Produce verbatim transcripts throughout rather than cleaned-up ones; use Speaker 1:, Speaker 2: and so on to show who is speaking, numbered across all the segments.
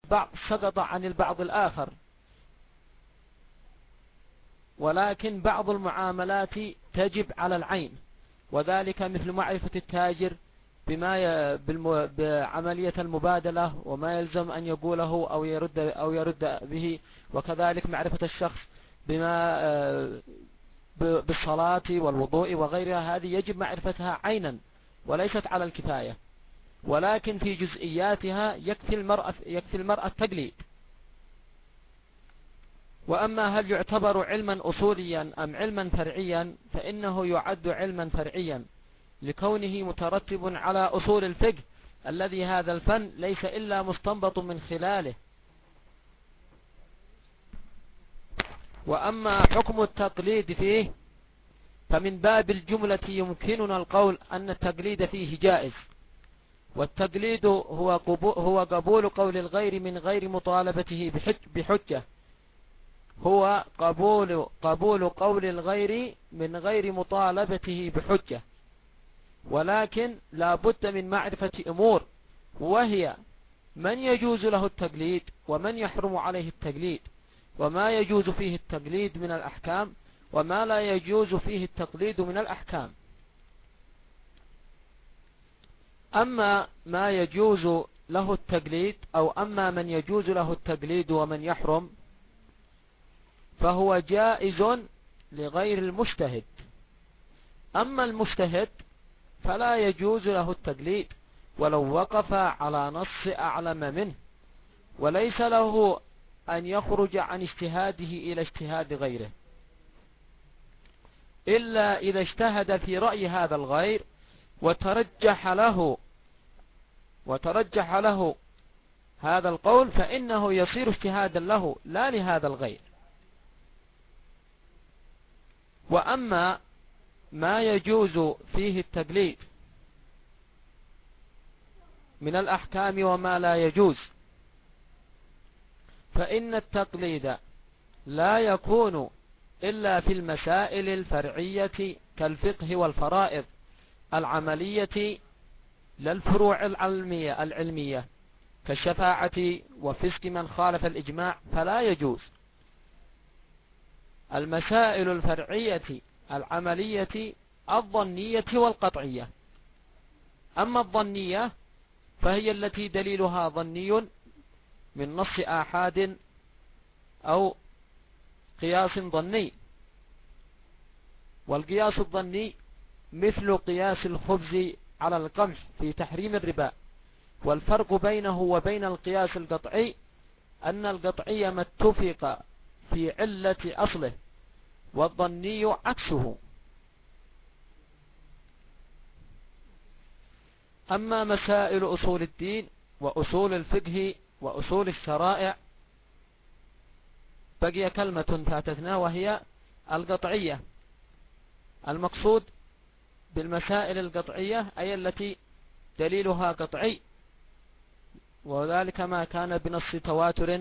Speaker 1: بعض سقط عن البعض الآخر، ولكن بعض المعاملات تجب على العين، وذلك مثل معرفة التاجر بما ي... بالم... بعملية المبادلة وما يلزم أن يقوله أو يرد أو يرد به، وكذلك معرفة الشخص بما بالصلاة والوضوء وغيرها، هذه يجب معرفتها عينا وليست على الكفاية، ولكن في جزئياتها يكفي المرأة يكفي المرأة التقليد. وأما هل يعتبر علما أصوليا أم علما فرعيا، فإنه يعد علما فرعيا لكونه مترتب على أصول الفقه الذي هذا الفن ليس إلا مستنبط من خلاله. وأما حكم التقليد فيه فمن باب الجملة يمكننا القول أن التقليد فيه جائز، والتقليد هو هو قبول قول الغير من غير مطالبته بحجة هو قبول قبول قول الغير من غير مطالبته بحجة، ولكن لا بد من معرفة أمور، وهي من يجوز له التقليد ومن يحرم عليه التقليد، وما يجوز فيه التقليد من الأحكام وما لا يجوز فيه التقليد من الأحكام. أما ما يجوز له التقليد أو أما من يجوز له التقليد ومن يحرم فهو جائز لغير المجتهد. أما المجتهد فلا يجوز له التقليد ولو وقف على نص أعلم منه، وليس له أن يخرج عن اجتهاده إلى اجتهاد غيره إلا إذا اجتهد في رأي هذا الغير وترجح له وترجح له هذا القول، فإنه يصير اجتهادا له لا لهذا الغير. وأما ما يجوز فيه التقليد من الأحكام وما لا يجوز، فإن التقليد لا يكون إلا في المسائل الفرعية كالفقه والفرائض العملية للفروع العلمية العلمية كالشفاعة وفسق من خالف الإجماع فلا يجوز. المسائل الفرعية العملية الظنية والقطعية، أما الظنية فهي التي دليلها ظني من نص آحاد أو قياس ظني، والقياس الظني مثل قياس الخبز على القمح في تحريم الربا، والفرق بينه وبين القياس القطعي أن القطعي ما اتفق في علة أصله، والظني عكسه. أما مسائل أصول الدين وأصول الفقه وأصول الشرائع بقي كلمة فاتتنا وهي القطعية. المقصود بالمسائل القطعية أي التي دليلها قطعي، وذلك ما كان بنص تواتر.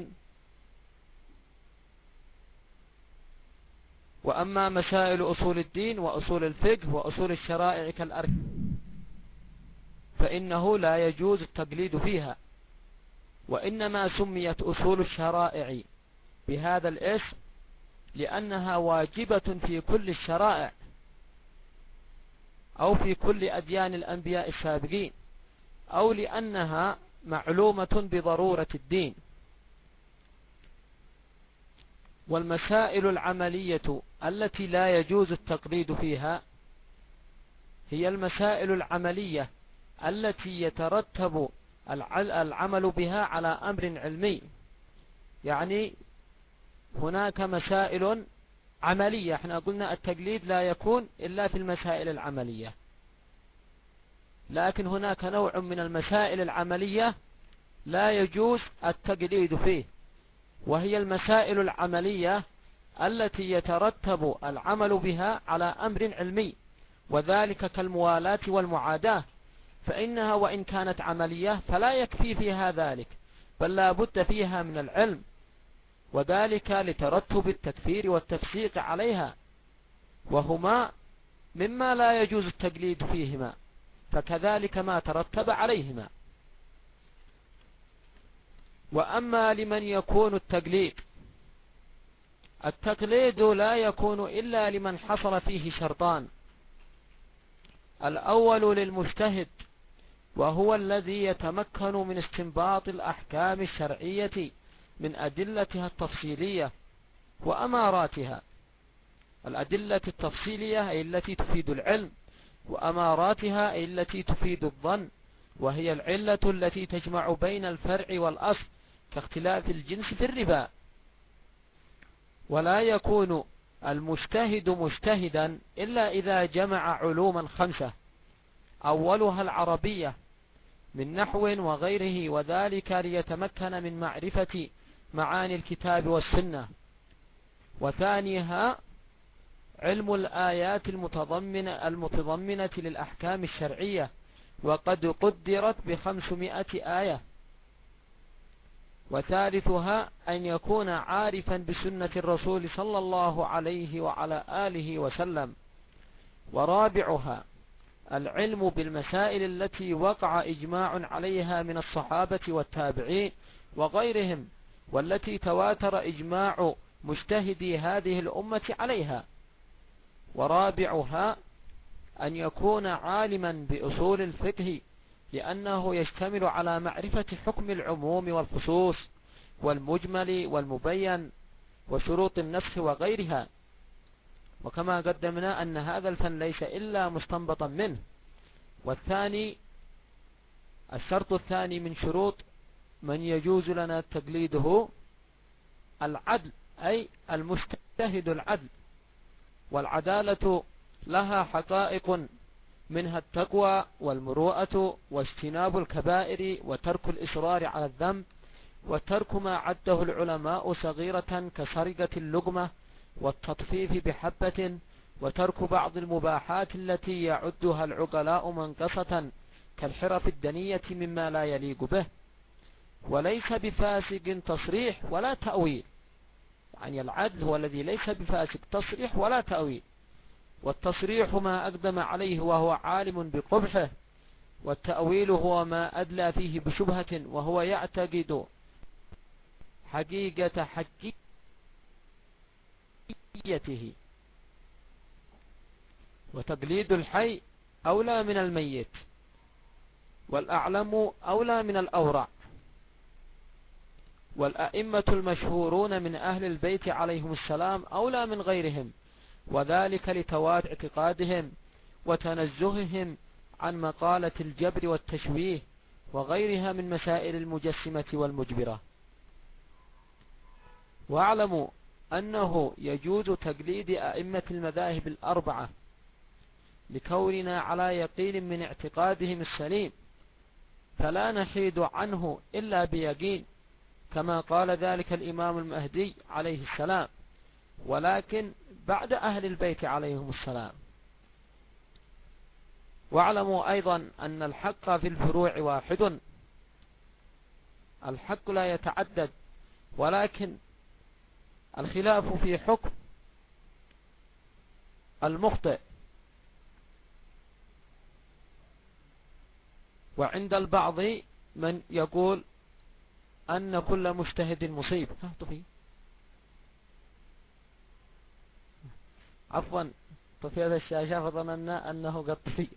Speaker 1: وأما مسائل أصول الدين وأصول الفقه وأصول الشرائع كالأركان فإنه لا يجوز التقليد فيها، وإنما سميت أصول الشرائع بهذا الاسم لأنها واجبة في كل الشرائع أو في كل أديان الأنبياء السابقين، أو لأنها معلومة بضرورة الدين. والمسائل العملية التي لا يجوز التقليد فيها هي المسائل العملية التي يترتب العمل بها على أمر علمي. يعني هناك مسائل عملية، احنا قلنا التقليد لا يكون إلا في المسائل العملية، لكن هناك نوع من المسائل العملية لا يجوز التقليد فيه، وهي المسائل العملية التي يترتب العمل بها على أمر علمي، وذلك كالموالاة والمعاداة، فإنها وإن كانت عملية فلا يكفي فيها ذلك، بل لا بد فيها من العلم، وذلك لترتب التكفير والتفسيق عليها، وهما مما لا يجوز التقليد فيهما، فكذلك ما ترتب عليهما. وأما لمن يكون التقليد، التقليد لا يكون إلا لمن حصل فيه شرطان: الأول للمجتهد، وهو الذي يتمكن من استنباط الأحكام الشرعية من أدلتها التفصيلية وأماراتها. الأدلة التفصيلية أي التي تفيد العلم، وأماراتها أي التي تفيد الظن، وهي العلة التي تجمع بين الفرع والأصل كاختلاف الجنس في الربا. ولا يكون المجتهد مجتهدا إلا إذا جمع علوما خمسة، أولها العربية من نحو وغيره، وذلك ليتمكن من معرفة معاني الكتاب والسنة. وثانيها علم الآيات المتضمنة, المتضمنة للأحكام الشرعية، وقد قدرت بخمسمائة آية. وثالثها أن يكون عارفا بسنة الرسول صلى الله عليه وعلى آله وسلم. ورابعها العلم بالمسائل التي وقع إجماع عليها من الصحابة والتابعين وغيرهم، والتي تواتر إجماع مجتهدي هذه الأمة عليها. ورابعها أن يكون عالما بأصول الفقه، لأنه يشتمل على معرفة حكم العموم والخصوص والمجمل والمبين وشروط النسخ وغيرها. وكما قدمنا أن هذا الفن ليس إلا مستنبطا منه. والثاني الشرط الثاني من شروط من يجوز لنا تقليده العدل، أي المجتهد العدل. والعدالة لها حقائق، منها التقوى والمروءة واجتناب الكبائر وترك الإصرار على الذنب وترك ما عده العلماء صغيرة كسرقة اللقمة والتطفيف بحبة، وترك بعض المباحات التي يعدها العقلاء منقصة كالحرف الدنية مما لا يليق به. وليس بفاسق تصريح ولا تأويل، يعني العدل هو الذي ليس بفاسق تصريح ولا تأويل. والتصريح ما أقدم عليه وهو عالم بقبحه، والتأويل هو ما أدلى فيه بشبهة وهو يعتقد حقيقة حقيقته. وتقليد الحي أولى من الميت، والأعلم أولى من الأورع. والأئمة المشهورون من أهل البيت عليهم السلام أولى من غيرهم، وذلك لتواتر اعتقادهم وتنزههم عن مقالة الجبر والتشويه وغيرها من مسائل المجسمة والمجبرة. واعلموا أنه يجوز تقليد أئمة المذاهب الأربعة لكوننا على يقين من اعتقادهم السليم، فلا نحيد عنه إلا بيقين، كما قال ذلك الإمام المهدي عليه السلام، ولكن بعد أهل البيت عليهم السلام. واعلموا أيضا أن الحق في الفروع واحد، الحق لا يتعدد، ولكن الخلاف في حكم المخطئ. وعند البعض من يقول أن كل مجتهد مصيب. عفوا طفي هذا الشاشة فظننا أنه قد طفي.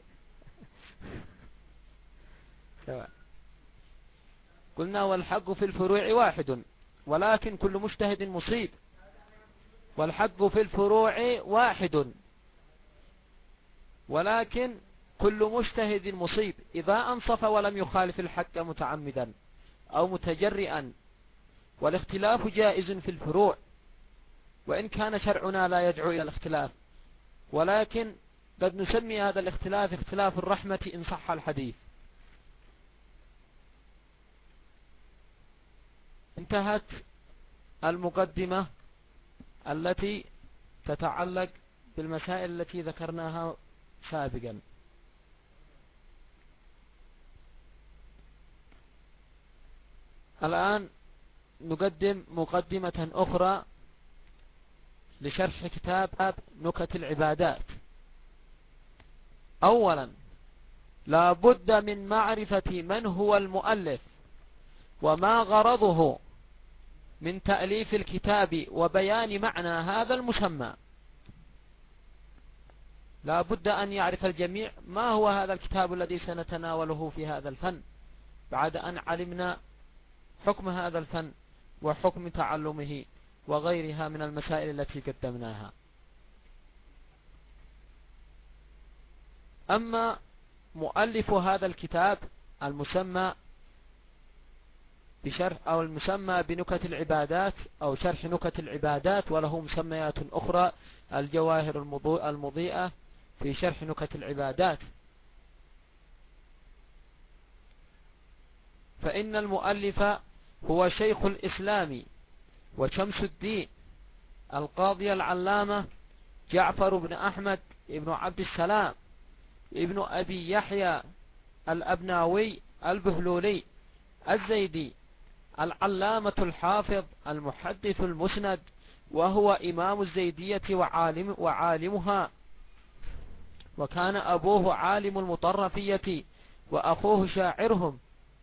Speaker 1: قلنا والحق في الفروع واحد، ولكن كل مجتهد مصيب. والحق في الفروع واحد، ولكن كل مجتهد مصيب إذا أنصف ولم يخالف الحق متعمدا أو متجرئا. والاختلاف جائز في الفروع، وإن كان شرعنا لا يدعو إلى الاختلاف، ولكن قد نسمي هذا الاختلاف اختلاف الرحمة إن صح الحديث. انتهت المقدمة التي تتعلق بالمسائل التي ذكرناها سابقا. الآن نقدم مقدمة أخرى لشرح كتاب نكت العبادات. أولا لا بد من معرفة من هو المؤلف وما غرضه من تأليف الكتاب وبيان معنى هذا المسمى. لا بد أن يعرف الجميع ما هو هذا الكتاب الذي سنتناوله في هذا الفن، بعد أن علمنا حكم هذا الفن وحكم تعلمه وغيرها من المسائل التي قدمناها. أما مؤلف هذا الكتاب المسمى بشرح أو المسمى بنكت العبادات أو شرح نكت العبادات، وله مسميات أخرى، الجواهر المضيئة في شرح نكت العبادات، فإن المؤلف هو شيخ الإسلام وشمس الدين القاضي العلامة جعفر بن أحمد ابن عبد السلام ابن أبي يحيى الأبناوي البهلولي الزيدي العلامة الحافظ المحدث المسند، وهو إمام الزيدية وعالم وعالمها، وكان أبوه عالم المطرفية وأخوه شاعرهم.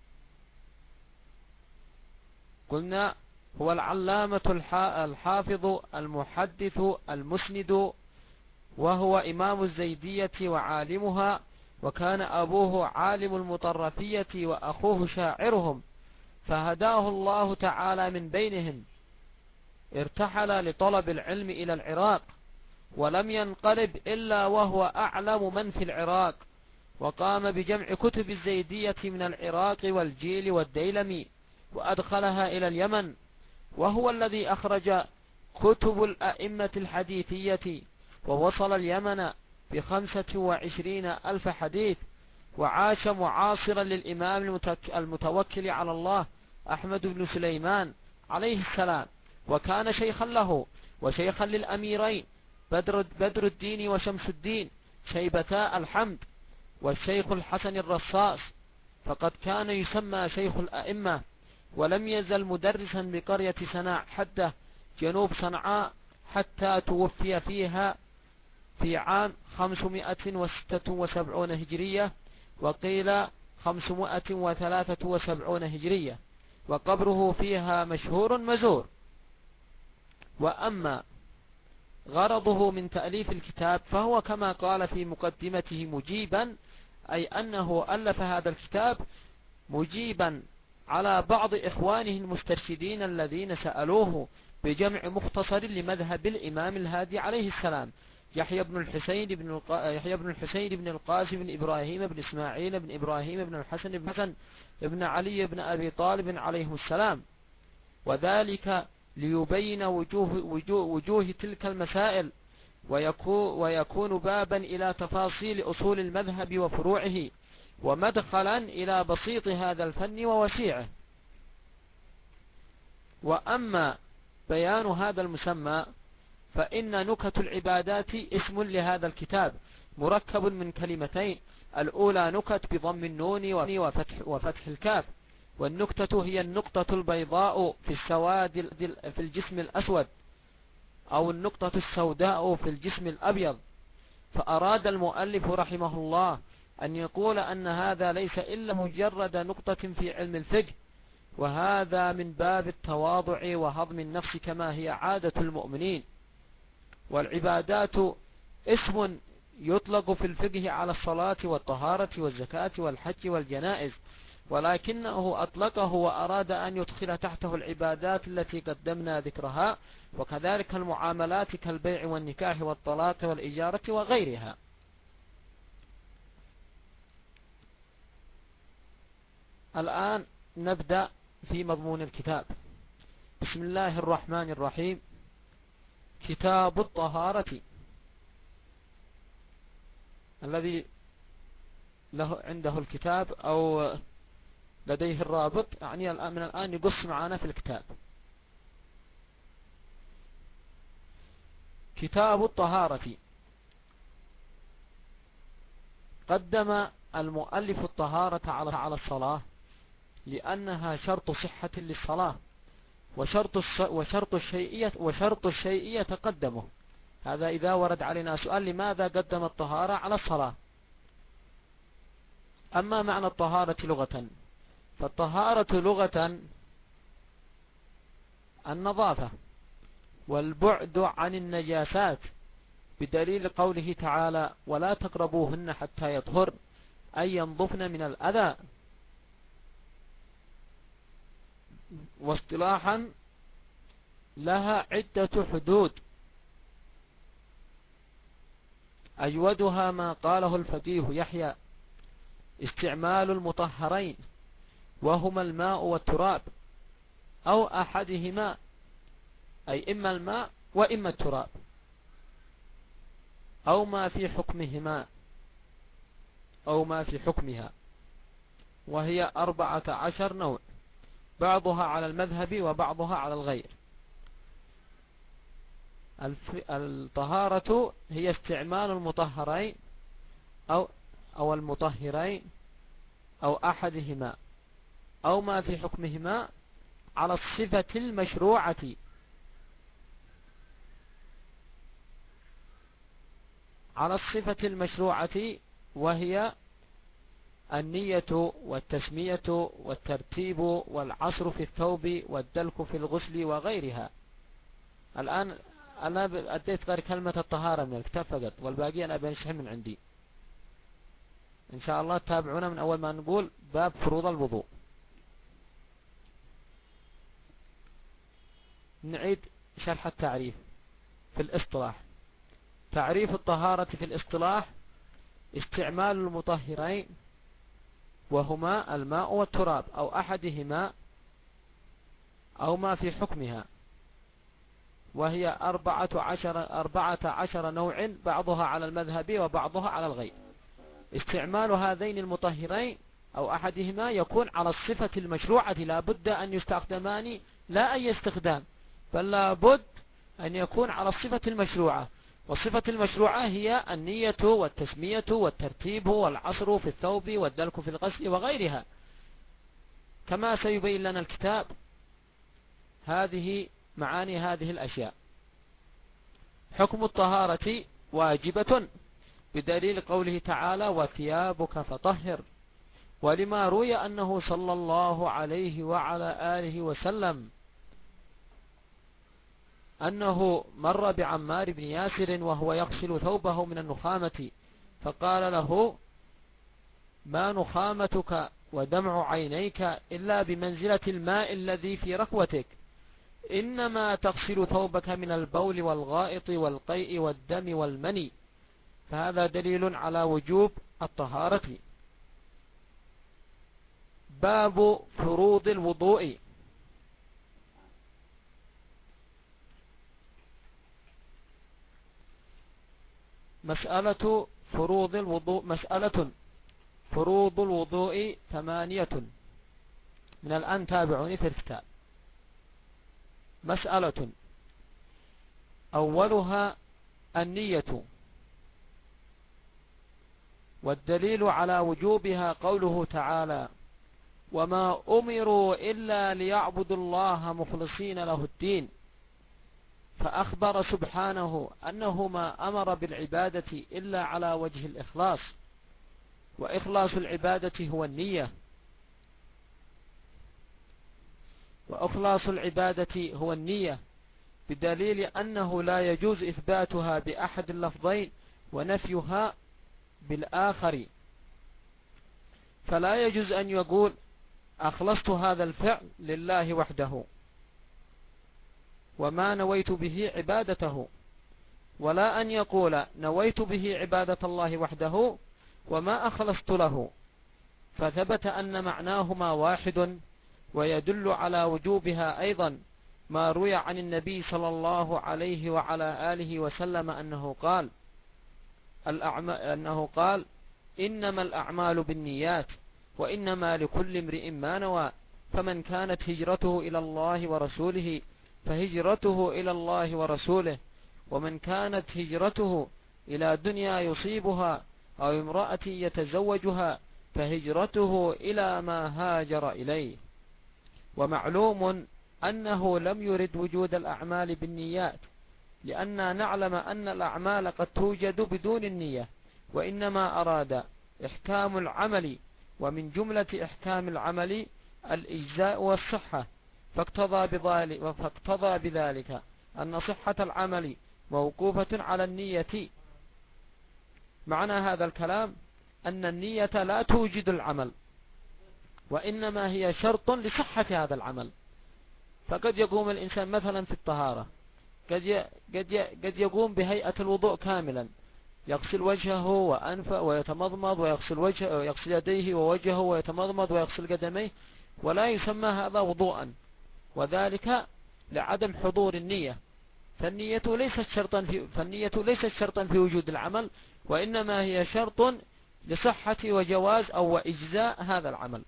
Speaker 1: قلنا هو العلامة الحافظ المحدث المسند، وهو إمام الزيدية وعالمها، وكان أبوه عالم المطرفية وأخوه شاعرهم، فهداه الله تعالى من بينهم. ارتحل لطلب العلم إلى العراق، ولم ينقلب إلا وهو أعلم من في العراق، وقام بجمع كتب الزيدية من العراق والجيل والديلمي وأدخلها إلى اليمن، وهو الذي أخرج كتب الأئمة الحديثية، ووصل اليمن بخمسة وعشرين ألف حديث، وعاش معاصرا للإمام المتوكل على الله أحمد بن سليمان عليه السلام، وكان شيخا له وشيخا للأميرين بدر, بدر الدين وشمس الدين شيبتا الحمد والشيخ الحسن الرصاص، فقد كان يسمى شيخ الأئمة، ولم يزل مدرسا بقرية سناع حده جنوب صنعاء حتى توفي فيها في عام خمسمائة وستة وسبعين هجرية، وقيل خمسمائة وثلاثة وسبعين هجرية، وقبره فيها مشهور مزور. وأما غرضه من تأليف الكتاب فهو كما قال في مقدمته مجيبا، أي أنه ألف هذا الكتاب مجيبا على بعض إخوانه المسترشدين الذين سألوه بجمع مختصر لمذهب الإمام الهادي عليه السلام، يحيى بن الحسين بن الق... يحيى بن الحسين بن القاسم بن إبراهيم بن إسماعيل بن إبراهيم بن الحسن بن حسن بن علي بن أبي طالب عليه السلام، وذلك ليبين وجوه, وجوه, وجوه تلك المسائل، ويكون, ويكون بابا إلى تفاصيل أصول المذهب وفروعه، ومدخلا إلى بسيط هذا الفن ووسيعه. وأما بيان هذا المسمى فإن نكت العبادات اسم لهذا الكتاب مركب من كلمتين، الأولى نكت بضم النون وفتح, وفتح الكاف، والنكتة هي النقطة البيضاء في السواد في الجسم الأسود، أو النقطة السوداء في الجسم الأبيض. فأراد المؤلف رحمه الله أن يقول أن هذا ليس إلا مجرد نقطة في علم الفقه، وهذا من باب التواضع وهضم النفس كما هي عادة المؤمنين. والعبادات اسم يطلق في الفقه على الصلاة والطهارة والزكاة والحج والجنائز، ولكنه أطلقه وأراد أن يدخل تحته العبادات التي قدمنا ذكرها، وكذلك المعاملات كالبيع والنكاح والطلاق والإجارة وغيرها. الآن نبدأ في مضمون الكتاب. بسم الله الرحمن الرحيم. كتاب الطهارة. الذي له عنده الكتاب أو لديه الرابط يعني من الآن يقص معنا في الكتاب. كتاب الطهارة. قدم المؤلف الطهارة على الصلاة لأنها شرط صحة للصلاة، وشرط وشرط الشيئية وشرط الشيئية تقدمه. هذا إذا ورد علينا سؤال لماذا قدم الطهارة على الصلاة. أما معنى الطهارة لغة فالطهارة لغة النظافة والبعد عن النجاسات، بدليل قوله تعالى ولا تقربوهن حتى يطهر، أي ينظفن من الأذى. واصطلاحا لها عدة حدود، أجودها ما قاله الفقيه يحيى: استعمال المطهرين وهما الماء والتراب أو أحدهما، أي إما الماء وإما التراب، أو ما في حكمهما أو ما في حكمها، وهي أربعة عشر نوع، بعضها على المذهب وبعضها على الغير. الطهارة هي استعمال المطهرين أو, أو المطهرين أو أحدهما أو ما في حكمهما على الصفة المشروعة، على الصفة المشروعة وهي النية والتسمية والترتيب والعصر في الثوب والدلك في الغسل وغيرها. الآن أنا أديت غير كلمة الطهارة من الكتاب فقط، والباقي أنا بنشرح من عندي إن شاء الله. تابعونا من أول ما نقول باب فروض الوضوء. نعيد شرح التعريف في الاصطلاح. تعريف الطهارة في الاصطلاح: استعمال المطهرين وهما الماء والتراب أو أحدهما أو ما في حكمها، وهي أربعة عشر, أربعة عشر نوع، بعضها على المذهب وبعضها على الغير. استعمال هذين المطهرين أو أحدهما يكون على الصفة المشروعة، لا بد أن يستخدمان، لا أي استخدام، بل لا بد أن يكون على الصفة المشروعة. والصفة المشروعة هي النية والتسمية والترتيب والعصر في الثوب والدلك في الغسل وغيرها، كما سيبين لنا الكتاب هذه معاني هذه الأشياء. حكم الطهارة واجبة بدليل قوله تعالى وثيابك فطهر، ولما روي أنه صلى الله عليه وعلى آله وسلم أنه مر بعمار بن ياسر وهو يغسل ثوبه من النخامة، فقال له ما نخامتك ودمع عينيك إلا بمنزلة الماء الذي في ركوتك، إنما تغسل ثوبك من البول والغائط والقيء والدم والمني. فهذا دليل على وجوب الطهارة. باب فروض الوضوء. مسألة فروض الوضوء مسألة فروض الوضوء ثمانية. من الآن تابعوني في الكتاب. مسألة أولها النية، والدليل على وجوبها قوله تعالى وما أمروا إلا ليعبدوا الله مخلصين له الدين، فأخبر سبحانه أنه ما أمر بالعبادة إلا على وجه الإخلاص، وإخلاص العبادة هو النية، وإخلاص العبادة هو النية بدليل أنه لا يجوز إثباتها بأحد اللفظين ونفيها بالآخر. فلا يجوز أن يقول أخلصت هذا الفعل لله وحده وما نويت به عبادته، ولا أن يقول نويت به عبادة الله وحده وما أخلصت له، فثبت أن معناهما واحد. ويدل على وجوبها أيضا ما روي عن النبي صلى الله عليه وعلى آله وسلم أنه قال أنه قال إنما الأعمال بالنيات وإنما لكل امرئ ما نوى، فمن كانت هجرته إلى الله ورسوله فهجرته إلى الله ورسوله، ومن كانت هجرته إلى دنيا يصيبها أو امرأة يتزوجها فهجرته إلى ما هاجر إليه. ومعلوم أنه لم يرد وجود الأعمال بالنيات، لأننا نعلم أن الأعمال قد توجد بدون النية، وإنما أراد إحكام العمل، ومن جملة إحكام العمل الإجزاء والصحة، فاقتضى بذلك, فاقتضى بذلك أن صحة العمل موقوفة على النية. معنى هذا الكلام أن النية لا توجد العمل، وإنما هي شرط لصحة هذا العمل. فقد يقوم الإنسان مثلا في الطهارة، قد قد يقوم بهيئة الوضوء كاملا، يغسل وجهه وأنفه ويتمضمض ويغسل وجهه ويغسل يديه ووجهه ويتمضمض ويغسل قدميه، ولا يسمى هذا وضوءا، وذلك لعدم حضور النية. فالنية ليست شرطا في فالنية ليست شرطا في وجود العمل، وإنما هي شرط لصحة وجواز أو وإجزاء هذا العمل.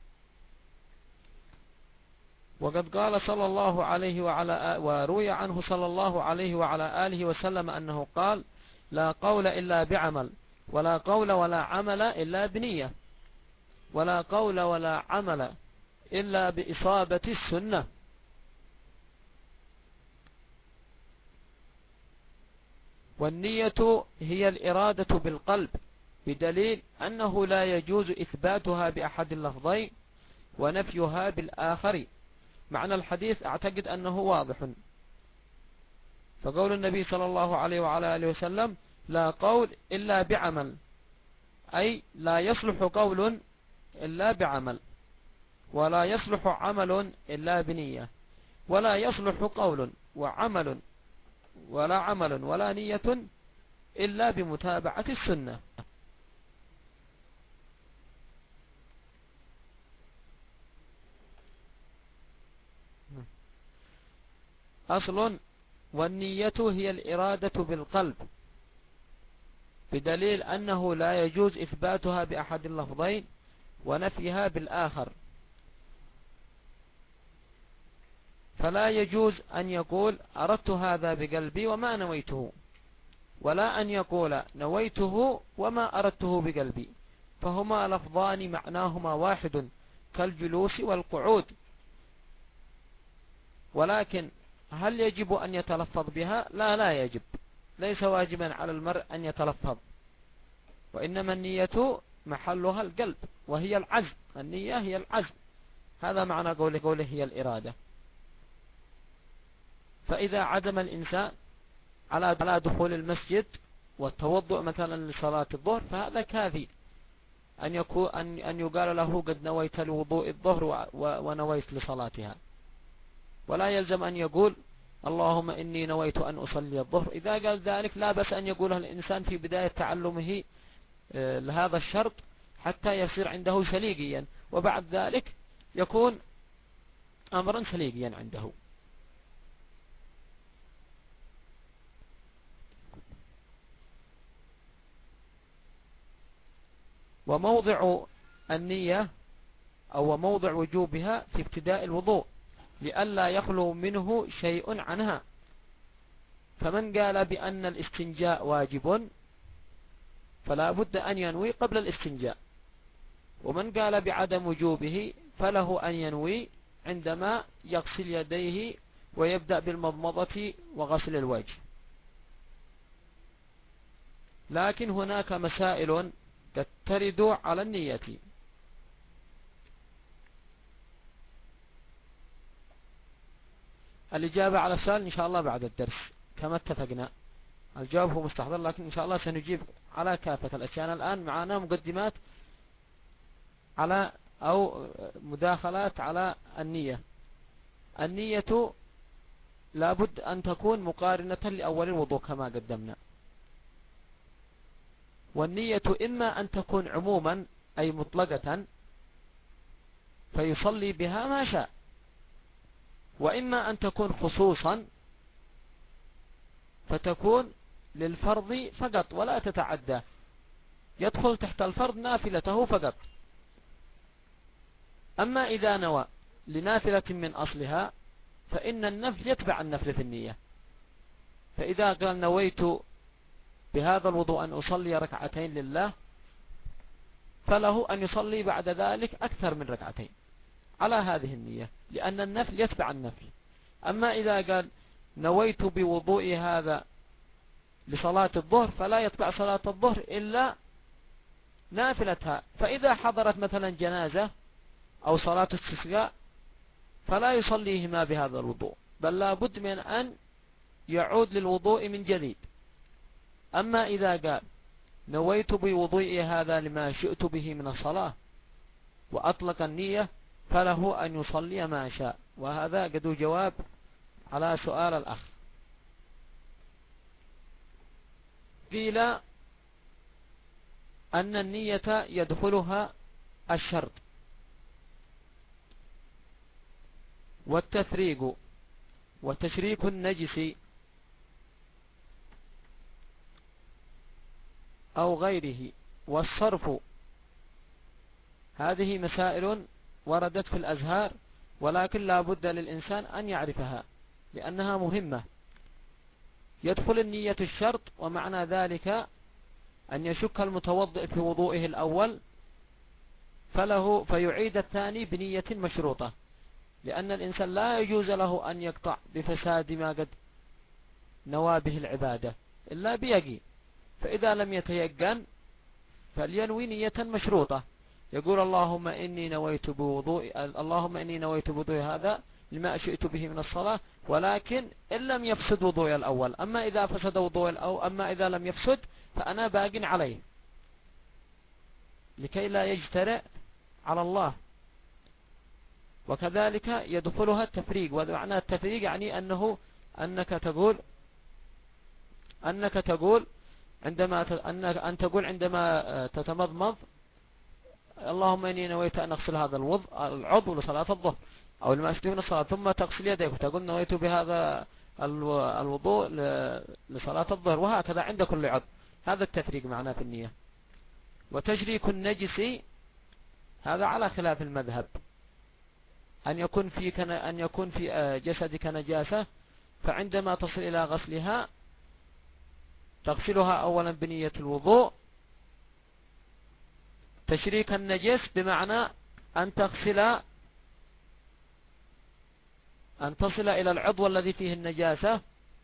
Speaker 1: وقد قال صلى الله عليه وعلى وروي عنه صلى الله عليه وعلى آله وسلم أنه قال: لا قول إلا بعمل، ولا قول ولا عمل إلا بنية، ولا قول ولا عمل إلا بإصابة السنة. والنية هي الإرادة بالقلب، بدليل أنه لا يجوز إثباتها بأحد اللفظين ونفيها بالآخر. معنى الحديث أعتقد أنه واضح. فقول النبي صلى الله عليه وعلى آله وسلم: لا قول إلا بعمل، أي لا يصلح قول إلا بعمل، ولا يصلح عمل إلا بنية، ولا يصلح قول وعمل ولا عمل ولا نية إلا بمتابعة السنة. أصل: والنية هي الإرادة بالقلب، بدليل أنه لا يجوز إثباتها بأحد اللفظين ونفيها بالآخر. فلا يجوز أن يقول أردت هذا بقلبي وما نويته، ولا أن يقول نويته وما أردته بقلبي، فهما لفظان معناهما واحد كالجلوس والقعود. ولكن هل يجب أن يتلفظ بها؟ لا لا يجب، ليس واجبا على المرء أن يتلفظ، وإنما النية محلها القلب وهي العزم. النية هي العزم، هذا معنى قوله قوله هي الإرادة. فإذا عزم الإنسان على دخول المسجد والتوضؤ مثلا لصلاة الظهر، فهذا كافي أن يكون أن أن يقال له قد نويت لوضوء الظهر ونويت لصلاتها، ولا يلزم أن يقول اللهم إني نويت أن أصلي الظهر. إذا قال ذلك لا بأس أن يقوله الإنسان في بداية تعلمه لهذا الشرط حتى يصير عنده سليقيا، وبعد ذلك يكون أمرا سليقيا عنده. وموضع النية أو موضع وجوبها في ابتداء الوضوء لئلا يخلو منه شيء عنها. فمن قال بأن الاستنجاء واجب فلا بد أن ينوي قبل الاستنجاء، ومن قال بعدم وجوبه فله أن ينوي عندما يغسل يديه ويبدأ بالمضمضة وغسل الوجه. لكن هناك مسائل قد ترد على النية. الإجابة على السؤال إن شاء الله بعد الدرس كما اتفقنا. الجواب هو مستحضر، لكن إن شاء الله سنجيب على كافة الأشياء. الآن معنا مقدمات على أو مداخلات على النية. النية لابد أن تكون مقارنة لأول الوضوء كما قدمنا. والنية إما أن تكون عموما أي مطلقة فيصلي بها ما شاء، وإما أن تكون خصوصا فتكون للفرض فقط ولا تتعدى، يدخل تحت الفرض نافلته فقط. أما إذا نوى لنافلة من أصلها فإن النفل يتبع النفل في النية. فإذا قال نويت بهذا الوضوء أن أصلي ركعتين لله، فله أن يصلي بعد ذلك أكثر من ركعتين على هذه النية، لأن النفل يتبع النفل. أما إذا قال نويت بوضوء هذا لصلاة الظهر فلا يتبع صلاة الظهر إلا نافلتها. فإذا حضرت مثلا جنازة أو صلاة استسقاء فلا يصليهما بهذا الوضوء، بل لا بد من أن يعود للوضوء من جديد. أما إذا قال نويت بوضوئي هذا لما شئت به من الصلاة وأطلق النية فله أن يصلي ما شاء. وهذا قد جواب على سؤال الأخ. قيل أن النية يدخلها الشرط والتفريق وتشريك النجس أو غيره والصرف. هذه مسائل وردت في الأزهار، ولكن لا بد للإنسان أن يعرفها لأنها مهمة. يدخل النية الشرط، ومعنى ذلك أن يشك المتوضئ في وضوئه الأول فله فيعيد الثاني بنية مشروطة، لأن الإنسان لا يجوز له أن يقطع بفساد ما قد نوى به العبادة إلا بيقين. فإذا لم يتيقن فلينوي نية مشروطة، يقول اللهم إني نويت بوضوء اللهم إني نويت بوضوء هذا لما أشئت به من الصلاة، ولكن إن لم يفسد وضوء الأول. أما إذا فسد وضوء الأول أما إذا لم يفسد فأنا باق عليه لكي لا يجترئ على الله. وكذلك يدخلها التفريق، ومعنى التفريق يعني أنه أنك تقول أنك تقول عندما ت... أنك أن تقول عندما تتمضمض اللهم إني نويت أن أغسل هذا الوضوء العضو لصلاة الظهر أو لما أشبه من الصلاة، ثم تغسل يديك وتقول نويت بهذا الوضوء لصلاة الظهر، وهكذا عند كل عضو. هذا التفريق معناه في النية. وتشريك النجس هذا على خلاف المذهب، أن يكون في كن... أن يكون في جسدك نجاسة، فعندما تصل إلى غسلها تغسلها أولا بنية الوضوء. تشريك النجس بمعنى أن تغسل أن تصل إلى العضو الذي فيه النجاسة،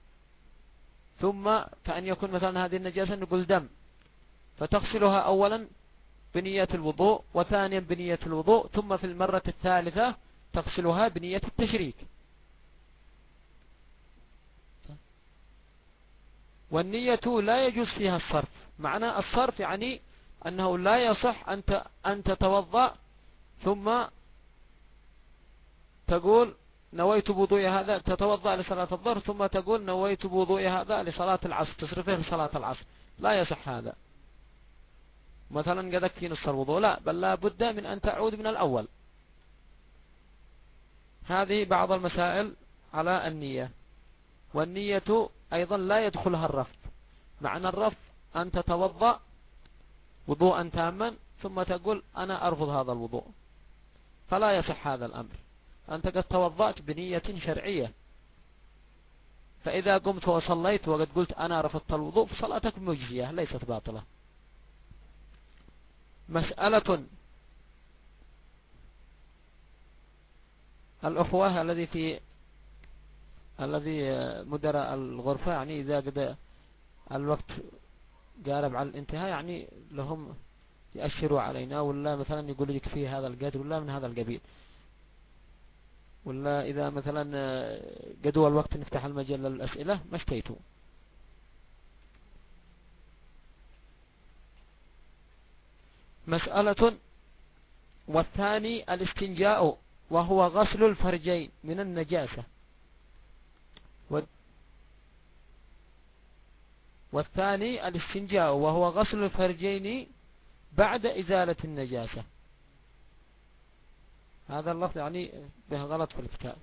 Speaker 1: ثم كأن يكون مثلا هذه النجاسة نقول دم، فتغسلها أولا بنية الوضوء وثانيا بنية الوضوء، ثم في المرة الثالثة تغسلها بنية التشريك. والنية لا يجوز فيها الصرف. معنى الصرف يعني أنه لا يصح أن تتوضأ ثم تقول نويت بوضوئي هذا تتوضأ لصلاة الظهر ثم تقول نويت بوضوئي هذا لصلاة العصر، تصرفه لصلاة العصر. لا يصح هذا. مثلا قدك في نص الوضوء، لا، بل لا بد من أن تعود من الأول. هذه بعض المسائل على النية. والنية أيضا لا يدخلها الرفض. معنى الرفض أن تتوضأ وضوءا تاما ثم تقول أنا أرفض هذا الوضوء، فلا يصح هذا الأمر. أنت قد توضأت بنية شرعية، فإذا قمت وصليت وقد قلت أنا رفضت الوضوء فصلاتك مجزية ليست باطلة. مسألة الأخوة الذي في الذي مدراء الغرفة، يعني إذا قد الوقت قارب على الانتهاء يعني لهم يأشروا علينا، ولا مثلا يقول لك فيه هذا القدر ولا من هذا القبيل، ولا إذا مثلا قدوا الوقت نفتح المجال للأسئلة ما اشتيتوا. مسألة والثاني الاستنجاء وهو غسل الفرجين من النجاسة. والثاني الاستنجاء وهو غسل الفرجين بعد إزالة النجاسة. هذا اللفظ يعني به غلط في الكتاب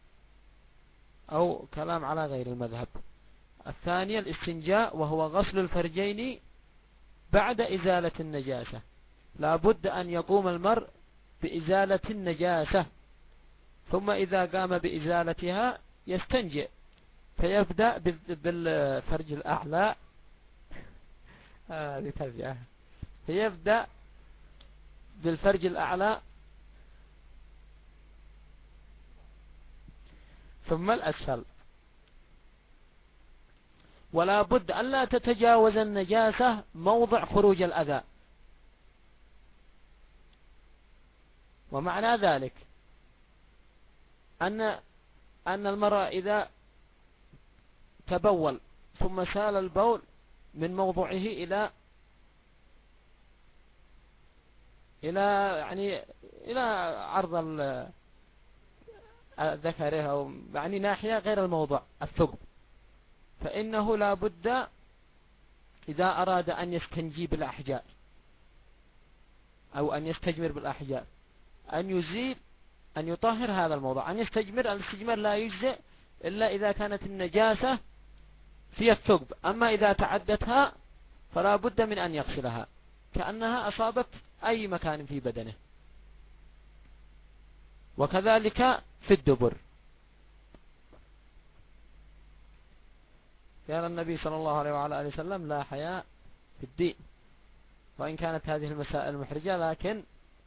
Speaker 1: أو كلام على غير المذهب. الثاني الاستنجاء وهو غسل الفرجين بعد إزالة النجاسة. لا بد أن يقوم المرء بإزالة النجاسة، ثم إذا قام بإزالتها يستنجئ، فيبدأ بالفرج الأعلى هذه ترجعه فيبدأ بالفرج الأعلى ثم الأسفل. ولا بد أن لا تتجاوز النجاسة موضع خروج الأذى. ومعنى ذلك أن أن المرأة إذا تبول ثم سال البول من موضعه إلى إلى يعني إلى عرض ذكره أو يعني ناحية غير الموضع الثقب، فإنه لا بد إذا أراد أن يستنجي بالأحجار أو أن يستجمر بالأحجار أن يزيل أن يطهر هذا الموضع، أن يستجمر. الاستجمار لا يجزئ إلا إذا كانت النجاسة في الثقب، أما إذا تعدتها فلا بد من أن يغسلها كأنها أصابت أي مكان في بدنه. وكذلك في الدبر. قال النبي صلى الله عليه وعلى آله وسلم: لا حياء في الدين. وإن كانت هذه المسائل محرجة لكن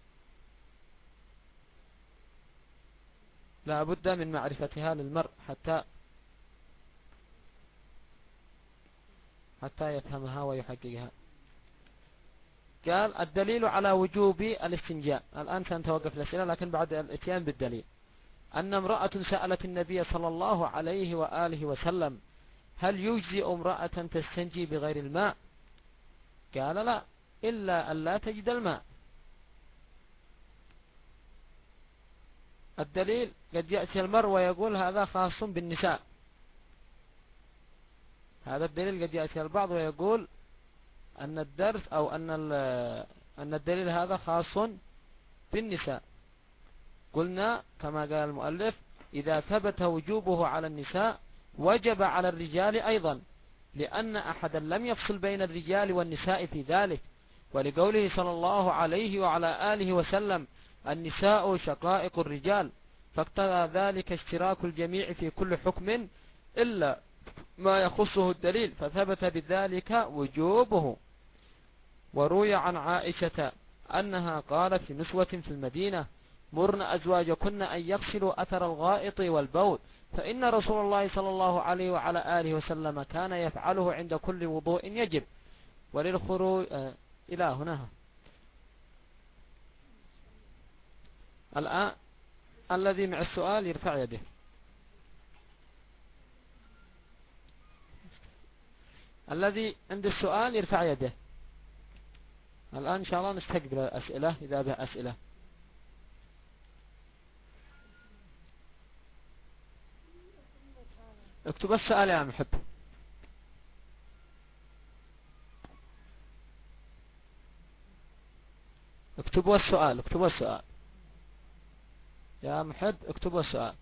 Speaker 1: لا بد من معرفتها للمرء حتى حتى يفهمها ويحققها. قال: الدليل على وجوب الاستنجاء. الآن سنتوقف الأسئلة لكن بعد الاتيان بالدليل. أن امرأة سألت النبي صلى الله عليه وآله وسلم: هل يجزئ امرأة تستنجي بغير الماء؟ قال: لا، إلا أن لا تجد الماء. الدليل: قد يأتي المرء ويقول هذا خاص بالنساء. هذا الدليل قد يأتي البعض ويقول أن الدرس أو أن أن الدليل هذا خاص بالنساء. قلنا كما قال المؤلف: إذا ثبت وجوبه على النساء وجب على الرجال أيضا، لأن أحدا لم يفصل بين الرجال والنساء في ذلك، ولقوله صلى الله عليه وعلى آله وسلم: النساء شقائق الرجال، فاقتضى ذلك اشتراك الجميع في كل حكم إلا ما يخصه الدليل، فثبت بذلك وجوبه. وروي عن عائشة أنها قالت في نسوة في المدينة: مرن أزواجكن أن يغسلوا أثر الغائط والبول، فإن رسول الله صلى الله عليه وعلى آله وسلم كان يفعله عند كل وضوء يجب. وللخروج آه إلى هنا. الآن الذي مع السؤال يرفع يده. الذي عند السؤال يرفع يده. الآن إن شاء الله نستقبل الأسئلة إذا بها أسئلة. اكتب السؤال يا محب. اكتبوا السؤال اكتبوا السؤال يا محب، اكتبوا السؤال.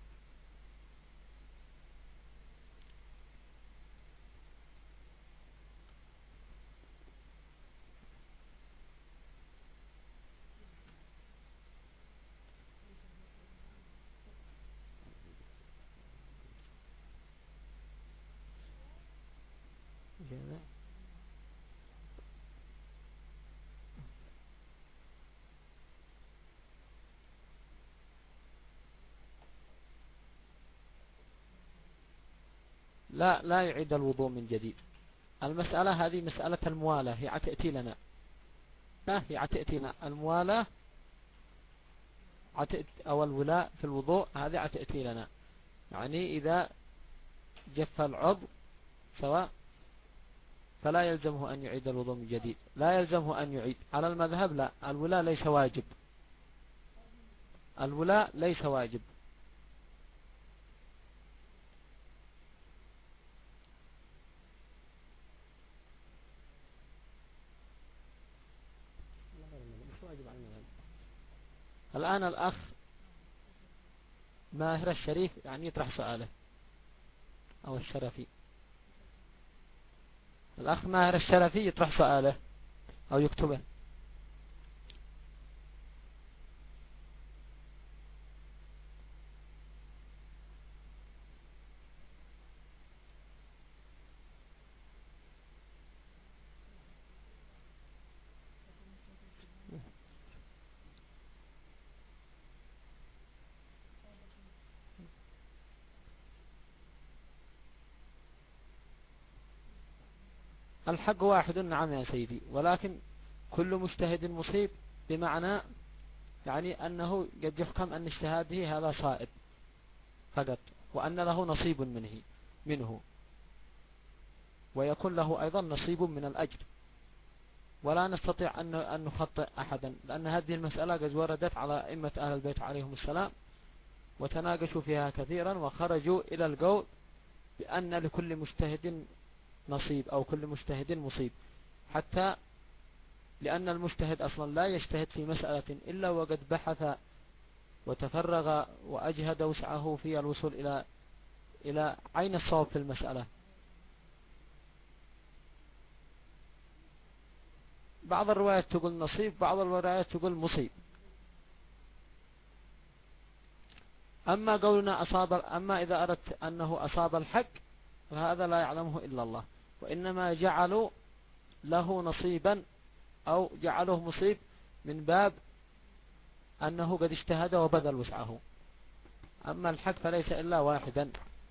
Speaker 1: لا لا يعيد الوضوء من جديد. المسألة هذه مسألة الموالاة، هي عتأتي لنا. لا هي عتأتي لنا الموالاة أو الولاء في الوضوء، هذه عتأتي لنا. يعني إذا جف العضو سواء فلا يلزمه أن يعيد الوضوء من جديد، لا يلزمه أن يعيد. على المذهب لا، الولاء ليس واجب، الولاء ليس واجب. الآن الأخ ماهر الشريف يعني يطرح سؤاله، أو الشرفي. الأخ ماهر الشرفي يطرح سؤاله أو يكتبه. الحق واحد، نعم يا سيدي، ولكن كل مجتهد مصيب، بمعنى يعني أنه قد يحكم أن اجتهاده هذا صائب فقط، وأن له نصيب منه منه ويكون له أيضا نصيب من الأجر، ولا نستطيع أن نخطئ أحدا، لأن هذه المسألة قد وردت على أئمة أهل البيت عليهم السلام وتناقشوا فيها كثيرا، وخرجوا إلى القول بأن لكل مجتهد نصيب أو كل مجتهد مصيب، حتى لأن المجتهد أصلا لا يجتهد في مسألة إلا وقد بحث وتفرغ وأجهد وسعه في الوصول إلى إلى عين الصواب في المسألة. بعض الروايات تقول نصيب، بعض الروايات تقول مصيب. أما قولنا أصاب، أما إذا أردت أنه أصاب الحق فهذا لا يعلمه إلا الله، وإنما جعلوا له نصيبا أو جعله مصيب من باب أنه قد اجتهد وبذل وسعه، أما الحق فليس إلا واحدا.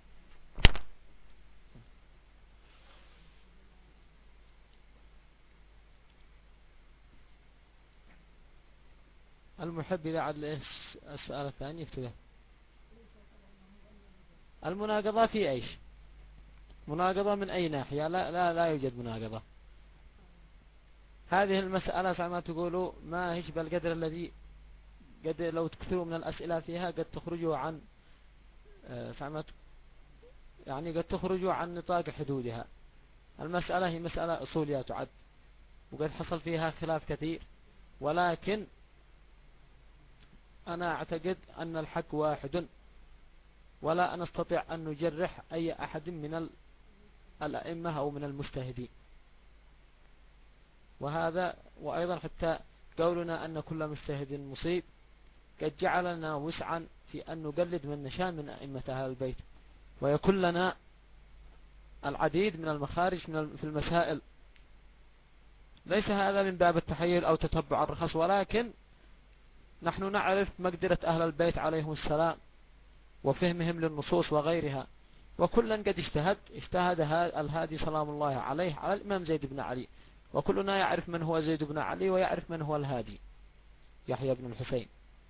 Speaker 1: المحب إذا عدل السؤال الثاني يكتبه. المناقضة في ايش؟ مناقضة من اي ناحية؟ لا لا لا يوجد مناقضة. هذه المسألة كما تقولوا ما هيش بالقدر الذي قد لو تكثروا من الأسئلة فيها قد تخرجوا عن يعني قد تخرجوا عن نطاق حدودها. المسألة هي مسألة أصولية تعد، وقد حصل فيها خلاف كثير، ولكن أنا أعتقد أن الحق واحد، ولا نستطيع أن نجرح أي أحد من الأئمة أو من المجتهدين. وهذا وأيضا حتى قولنا أن كل مجتهد مصيب قد جعلنا وسعا في أن نقلد من نشاء من أئمة أهل البيت، ويكون لنا العديد من المخارج من في المسائل. ليس هذا من باب التحيل أو تتبع الرخص، ولكن نحن نعرف مقدرة أهل البيت عليهم السلام وفهمهم للنصوص وغيرها، وكلا قد اجتهد اجتهد الهادي سلام الله عليه على الإمام زيد بن علي، وكلنا يعرف من هو زيد بن علي ويعرف من هو الهادي يحيى بن الحسين.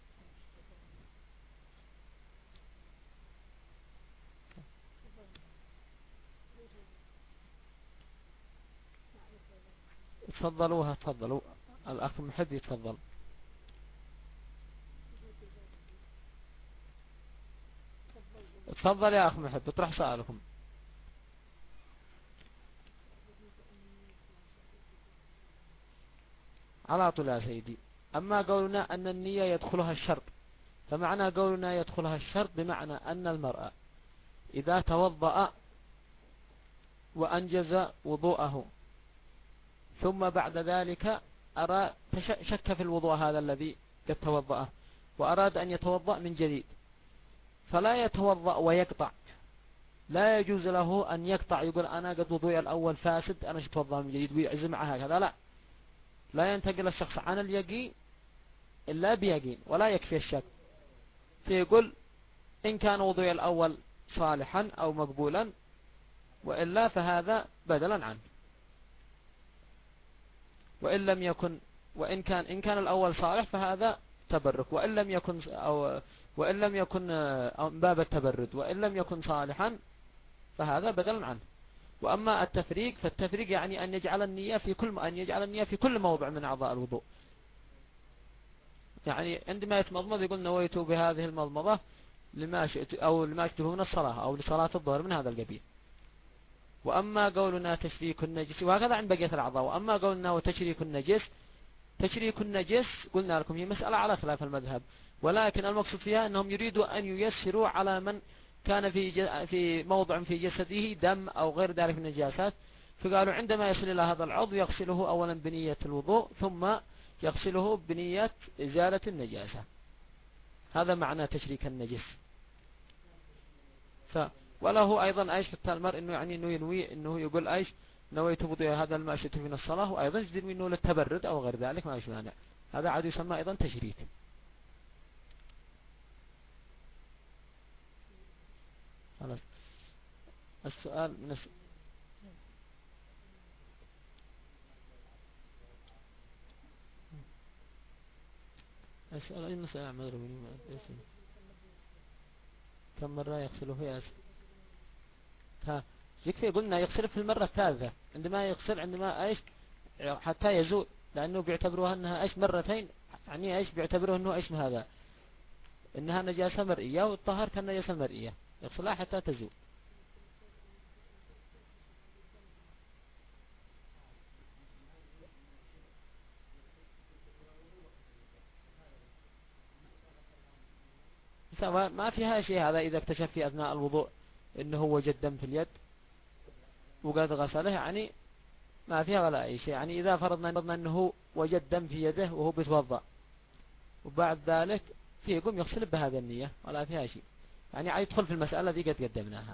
Speaker 1: تفضلوها تفضلوا، الأخ محب يتفضل. تفضل يا أخ محب اطرح سؤالكم. على طول يا سيدي. أما قولنا أن النية يدخلها الشرط، فمعنى قولنا يدخلها الشرط بمعنى أن المرأة إذا توضأ وأنجز وضوءه ثم بعد ذلك أرى شك في الوضوء هذا الذي قد توضأه وأراد أن يتوضأ من جديد، فلا يتوضأ ويقطع، لا يجوز له أن يقطع يقول أنا قد وضوء الأول فاسد أنا أتوضأ من جديد ويعزم هكذا. لا لا ينتقل الشخص عن اليقين إلا بيقين، ولا يكفي الشك، فيقول إن كان وضوء الأول صالحا أو مقبولا وإلا فهذا بدلا عنه، وإن لم يكن وإن كان إن كان الأول صالح فهذا تبرك، وإن لم يكن أو وإن لم يكن باب التبرد وإن لم يكن صالحا فهذا بدلا عنه. وأما التفريق فالتفريق يعني أن يجعل النية في كل أن يجعل النية في كل موضع من أعضاء الوضوء، يعني عندما يتمضمض يقول نويت بهذه المضمضة لما شئت أو لما شئته من الصلاة أو لصلاة الظهر من هذا القبيل. وأما قولنا تشريك النجس وهكذا عند بقية الأعضاء. وأما قولنا وتشريك النجس، تشريك النجس قلنا لكم هي مسألة على خلاف المذهب، ولكن المقصود فيها أنهم يريدوا أن ييسروا على من كان في في موضع في جسده دم أو غير ذلك من النجاسات، فقالوا عندما يصل إلى هذا العضو يغسله أولا بنية الوضوء ثم يغسله بنية إزالة النجاسة. هذا معنى تشريك النجس. ف وله أيضا أيش حتى المرء إنه يعني إنه ينوي إنه يقول أيش نويت وضوء هذا الماء شئت من الصلاة، وأيضا يجد منه للتبرد أو غير ذلك ما يشمعنى، هذا عاد يسمى أيضا تشريك. خلاص. السؤال من الس... أسأل أي مسألة مضروب كم مرة يغسله في أسفل؟ ها يكفي قلنا يغسل في المرة الثالثة عندما يغسل عندما ايش حتى يزول، لأنه بيعتبروها أنها ايش مرتين، يعني ايش بيعتبروه أنه ايش هذا أنها نجاسة مرئية، والطهر كالنجاسة المرئية يغسلها حتى تزول. ما فيها شيء هذا إذا اكتشف في أثناء الوضوء أنه وجد دم في اليد وقد غسله، يعني ما فيها ولا أي شيء. يعني إذا فرضنا أنه وجد دم في يده وهو بيتوضأ وبعد ذلك فيه يقوم يغسل بهذا النية ولا فيها شيء، يعني يدخل في المسألة ذي قد قدمناها.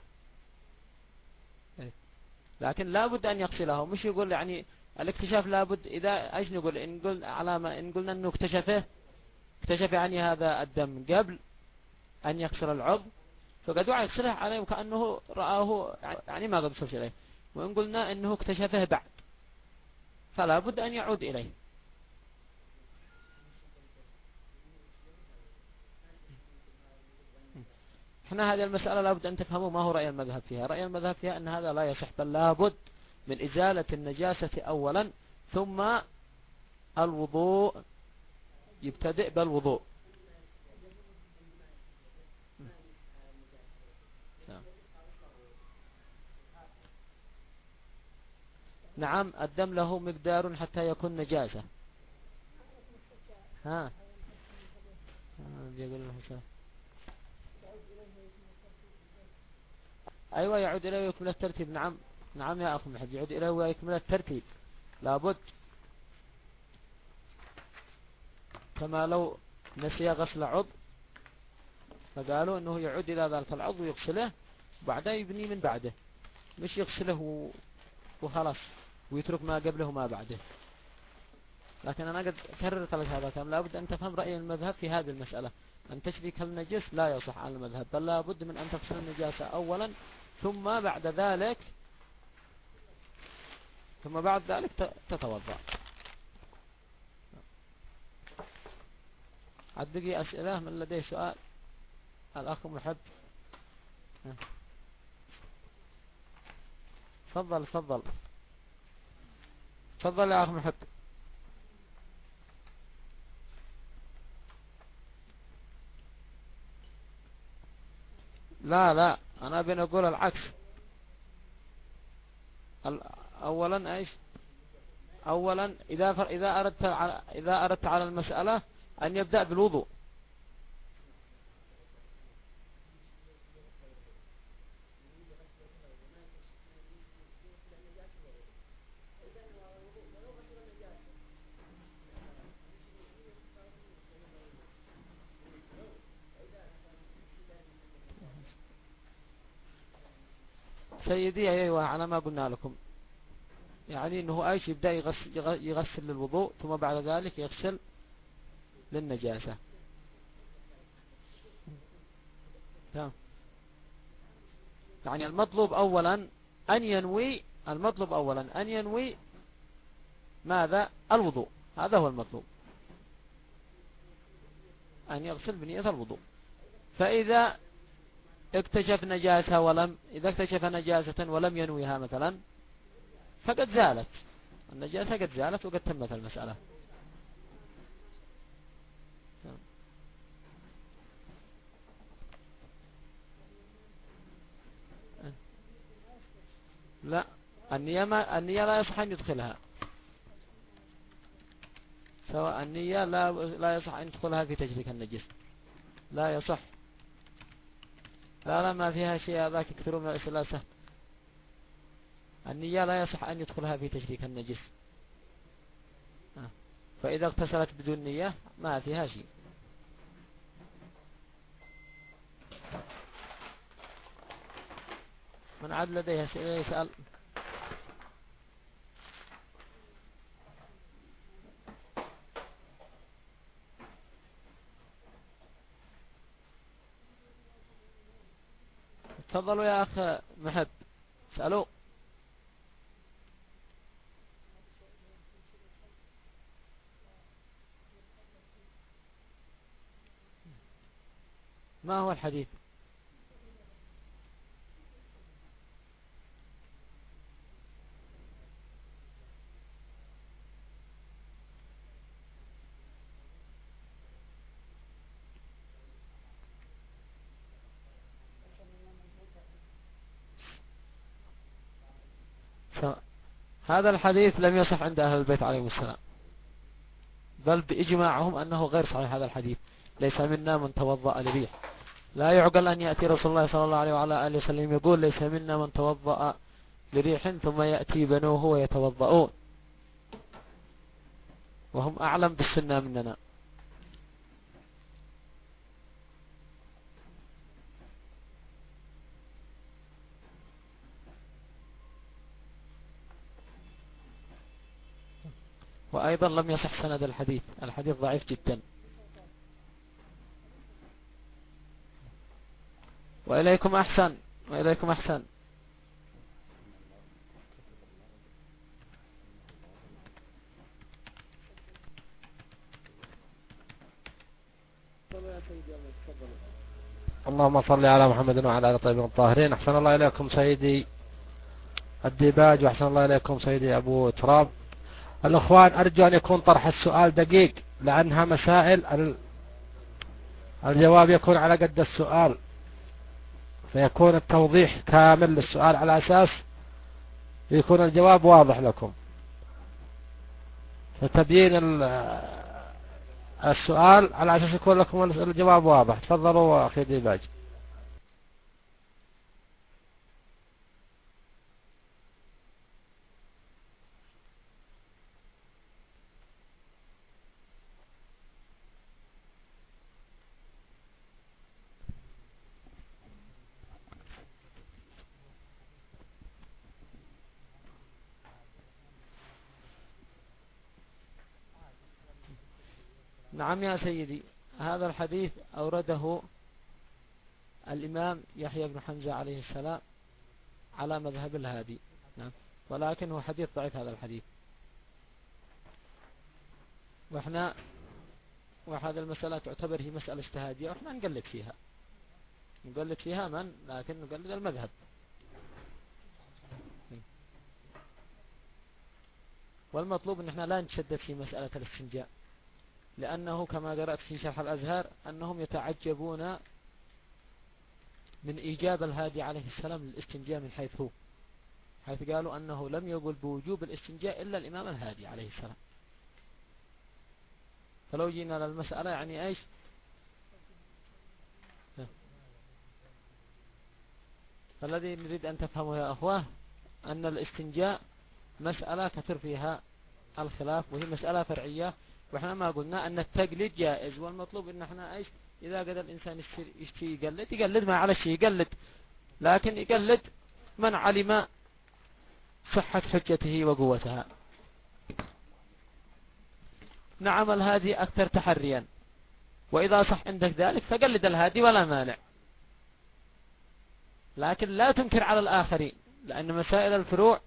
Speaker 1: لكن لابد أن يغسله، مش يقول يعني الاكتشاف لابد إذا ايش نقول إن قلنا علامة إن قلنا أنه اكتشفه اكتشف يعني هذا الدم قبل أن يغسل العضو فقد وعى يغسله عليه وكأنه رآه يعني ما قد وصلش إليه. وإن قلنا أنه اكتشفه بعد فلا بد أن يعود إليه. احنا هذه المسألة لابد أن تفهموا ما هو رأي المذهب فيها. رأي المذهب فيها أن هذا لا يصح، بل لابد من إزالة النجاسة أولا ثم الوضوء، يبتدئ بالوضوء. نعم الدم له مقدار حتى يكون نجاسة. ها بيقول له أيوة يعود إليه ويكمل الترتيب. نعم نعم يا أخي محب يعود إليه ويكمل الترتيب لابد، كما لو نسي غسل عضو فقالوا أنه يعود إلى ذلك العضو ويغسله وبعدها يبني من بعده، مش يغسله وخلاص ويترك ما قبله وما بعده. لكن أنا قد كررت لك هذا كلام، لابد أن تفهم رأي المذهب في هذه المسألة. أن تشريك النجس لا يصح على المذهب، بل لابد من أن تغسل النجاسة أولا ثم بعد ذلك ثم بعد ذلك تتوضأ. عد بقي أسئلة من لديه سؤال؟ الأخ محب تفضل تفضل تفضل يا أخ محب. لا لا أنا بنقول العكس. أولا إيش أولا إذا فر إذا أردت على إذا أردت على المسألة أن يبدأ بالوضوء. سيدي أيوة على ما قلنا لكم، يعني أنه أيش يبدأ يغسل, يغسل للوضوء ثم بعد ذلك يغسل للنجاسة. تمام. يعني المطلوب أولا أن ينوي المطلوب أولا أن ينوي ماذا؟ الوضوء، هذا هو المطلوب، أن يغسل بنية الوضوء. فإذا اكتشف نجاسة ولم إذا اكتشف نجاسة ولم ينويها مثلا فقد زالت النجاسة، قد زالت وقد تمت المسألة. لا النية ما النية لا يصح أن يدخلها، سواء النية لا لا يصح أن يدخلها في تشريك النجس، لا يصح. لا لا ما فيها شيء، ذاك يكثرون من الثلاثة. النية لا يصح أن يدخلها في تشريك النجس، فإذا اغتسلت بدون نية ما فيها شيء. من عاد لديه يسأل؟ تفضلوا يا أخ محب اسألوا. ما هو الحديث؟ هذا الحديث لم يصح عند أهل البيت عليهم السلام، بل بإجماعهم أنه غير صحيح. هذا الحديث ليس منا من توضأ لريح. لا يعقل أن يأتي رسول الله صلى الله عليه وعلى آله وسلم يقول ليس منا من توضأ لريح ثم يأتي بنوه ويتوضؤون وهم أعلم بالسنة مننا. وأيضا لم يصح سند الحديث، الحديث ضعيف جدا. وإليكم أحسن، وإليكم أحسن.
Speaker 2: اللهم صل على محمد وعلى آله الطيبين الطاهرين. أحسن الله إليكم سيدي الديباج، وأحسن الله إليكم سيدي أبو تراب. الأخوان أرجو أن يكون طرح السؤال دقيق، لأنها مسائل الجواب يكون على قد السؤال، فيكون التوضيح كامل للسؤال على أساس يكون الجواب واضح لكم، فتبيين السؤال على أساس يكون لكم الجواب واضح. تفضلوا أخي ديباج.
Speaker 1: نعم يا سيدي، هذا الحديث أورده الإمام يحيى بن حمزة عليه السلام على مذهب الهادي، نعم، ولكن هو حديث ضعيف هذا الحديث. وإحنا وهذه المسألة تعتبر هي مسألة اجتهادية، وإحنا نقلد فيها نقلد فيها من لكن نقلد المذهب. والمطلوب أن احنا لا نتشدد في مسألة الاستنجاء، لأنه كما قرأت في شرح الأزهار أنهم يتعجبون من إيجاب الهادي عليه السلام للاستنجاء من حيث هو، حيث قالوا أنه لم يقل بوجوب الاستنجاء إلا الإمام الهادي عليه السلام. فلو جينا للمسألة يعني ايش؟ فالذي نريد أن تفهموا يا أخوة أن الاستنجاء مسألة كثير فيها الخلاف، وهي مسألة فرعية، وإحنا ما قلنا أن التقليد جائز، والمطلوب أن احنا ايش؟ إذا قدر الإنسان يشتي يقلد يقلد، ما على الشيء يقلد، لكن يقلد من علم صحة حجته وقوتها. نعم الهادي أكثر تحريا، وإذا صح عندك ذلك فقلد الهادي ولا مانع، لكن لا تنكر على الآخرين، لأن مسائل الفروع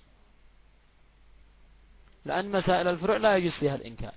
Speaker 1: لأن مسائل الفروع لا يجوز فيها الإنكار.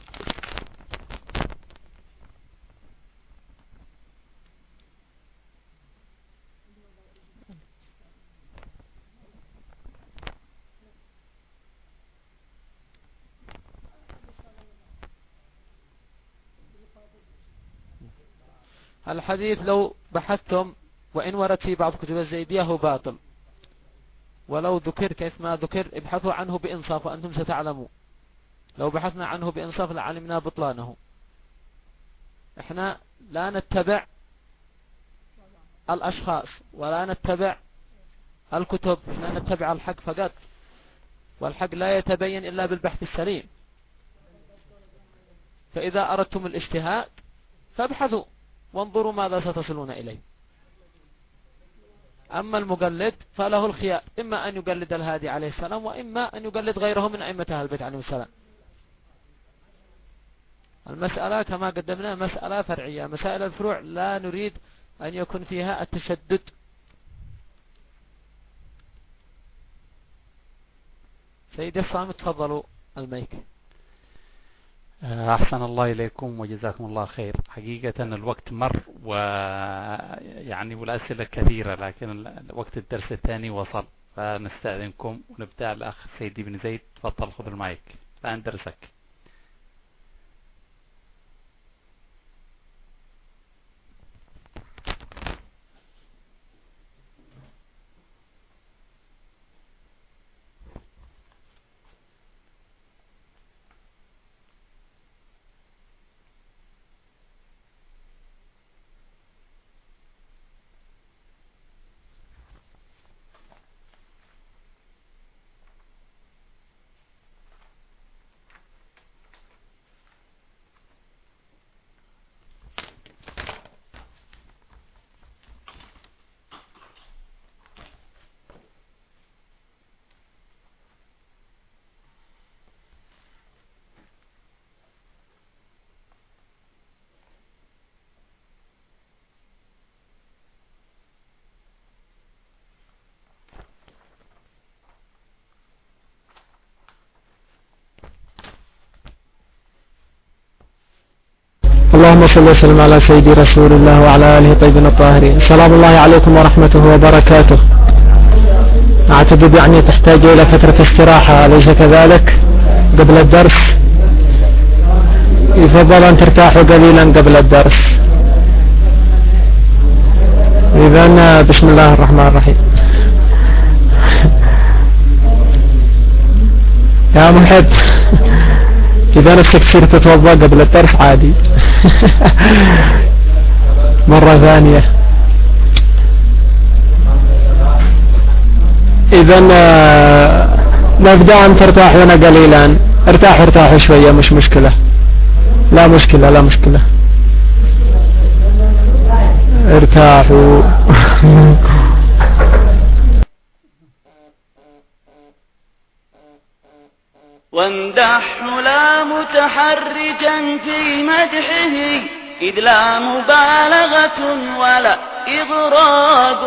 Speaker 1: الحديث لو بحثتم وإن ورد في بعض كتب الزيدية هو باطل، ولو ذكر كيف ما ذكر ابحثوا عنه بإنصاف وأنتم ستعلموا. لو بحثنا عنه بإنصاف لعلمنا بطلانه. احنا لا نتبع الأشخاص ولا نتبع الكتب، احنا نتبع الحق فقط، والحق لا يتبين إلا بالبحث السليم. فإذا أردتم الاجتهاد فابحثوا وانظروا ماذا ستصلون إليه. أما المقلد فله الخيار، إما أن يقلد الهادي عليه السلام، وإما أن يقلد غيره من أئمة أهل البيت عليهم السلام. المسألة كما قدمنا مسألة فرعية، مسائل الفروع لا نريد أن يكون فيها التشدد. سيدي الصامت تفضلوا الميك.
Speaker 3: أحسن الله إليكم وجزاكم الله خير. حقيقة الوقت مر ويعني والأسئلة كثيرة، لكن وقت الدرس الثاني وصل، فنستأذنكم ونبدأ الأخ سيدي بن زيد. تفضل خذ المايك الآن درسك.
Speaker 4: اللهم صل وسلم على سيدي رسول الله وعلى آله الطيبين الطاهرين. سلام الله عليكم ورحمته وبركاته. أعتقد يعني تحتاج إلى فترة استراحة، أليس كذلك؟ قبل الدرس يفضل أن ترتاحوا قليلا قبل الدرس. إذن بسم الله الرحمن الرحيم. يا محب إذا نفسك تصير تتوضأ قبل الدرس عادي. مرة ثانية. إذا نبدأ أن ترتاحون قليلا. ارتاحوا ارتاحوا شوية، مش مشكلة، لا مشكلة لا مشكلة، ارتاحوا.
Speaker 5: وامدحه لا متحرجا في مدحه، إذ لا مبالغة ولا إضراب.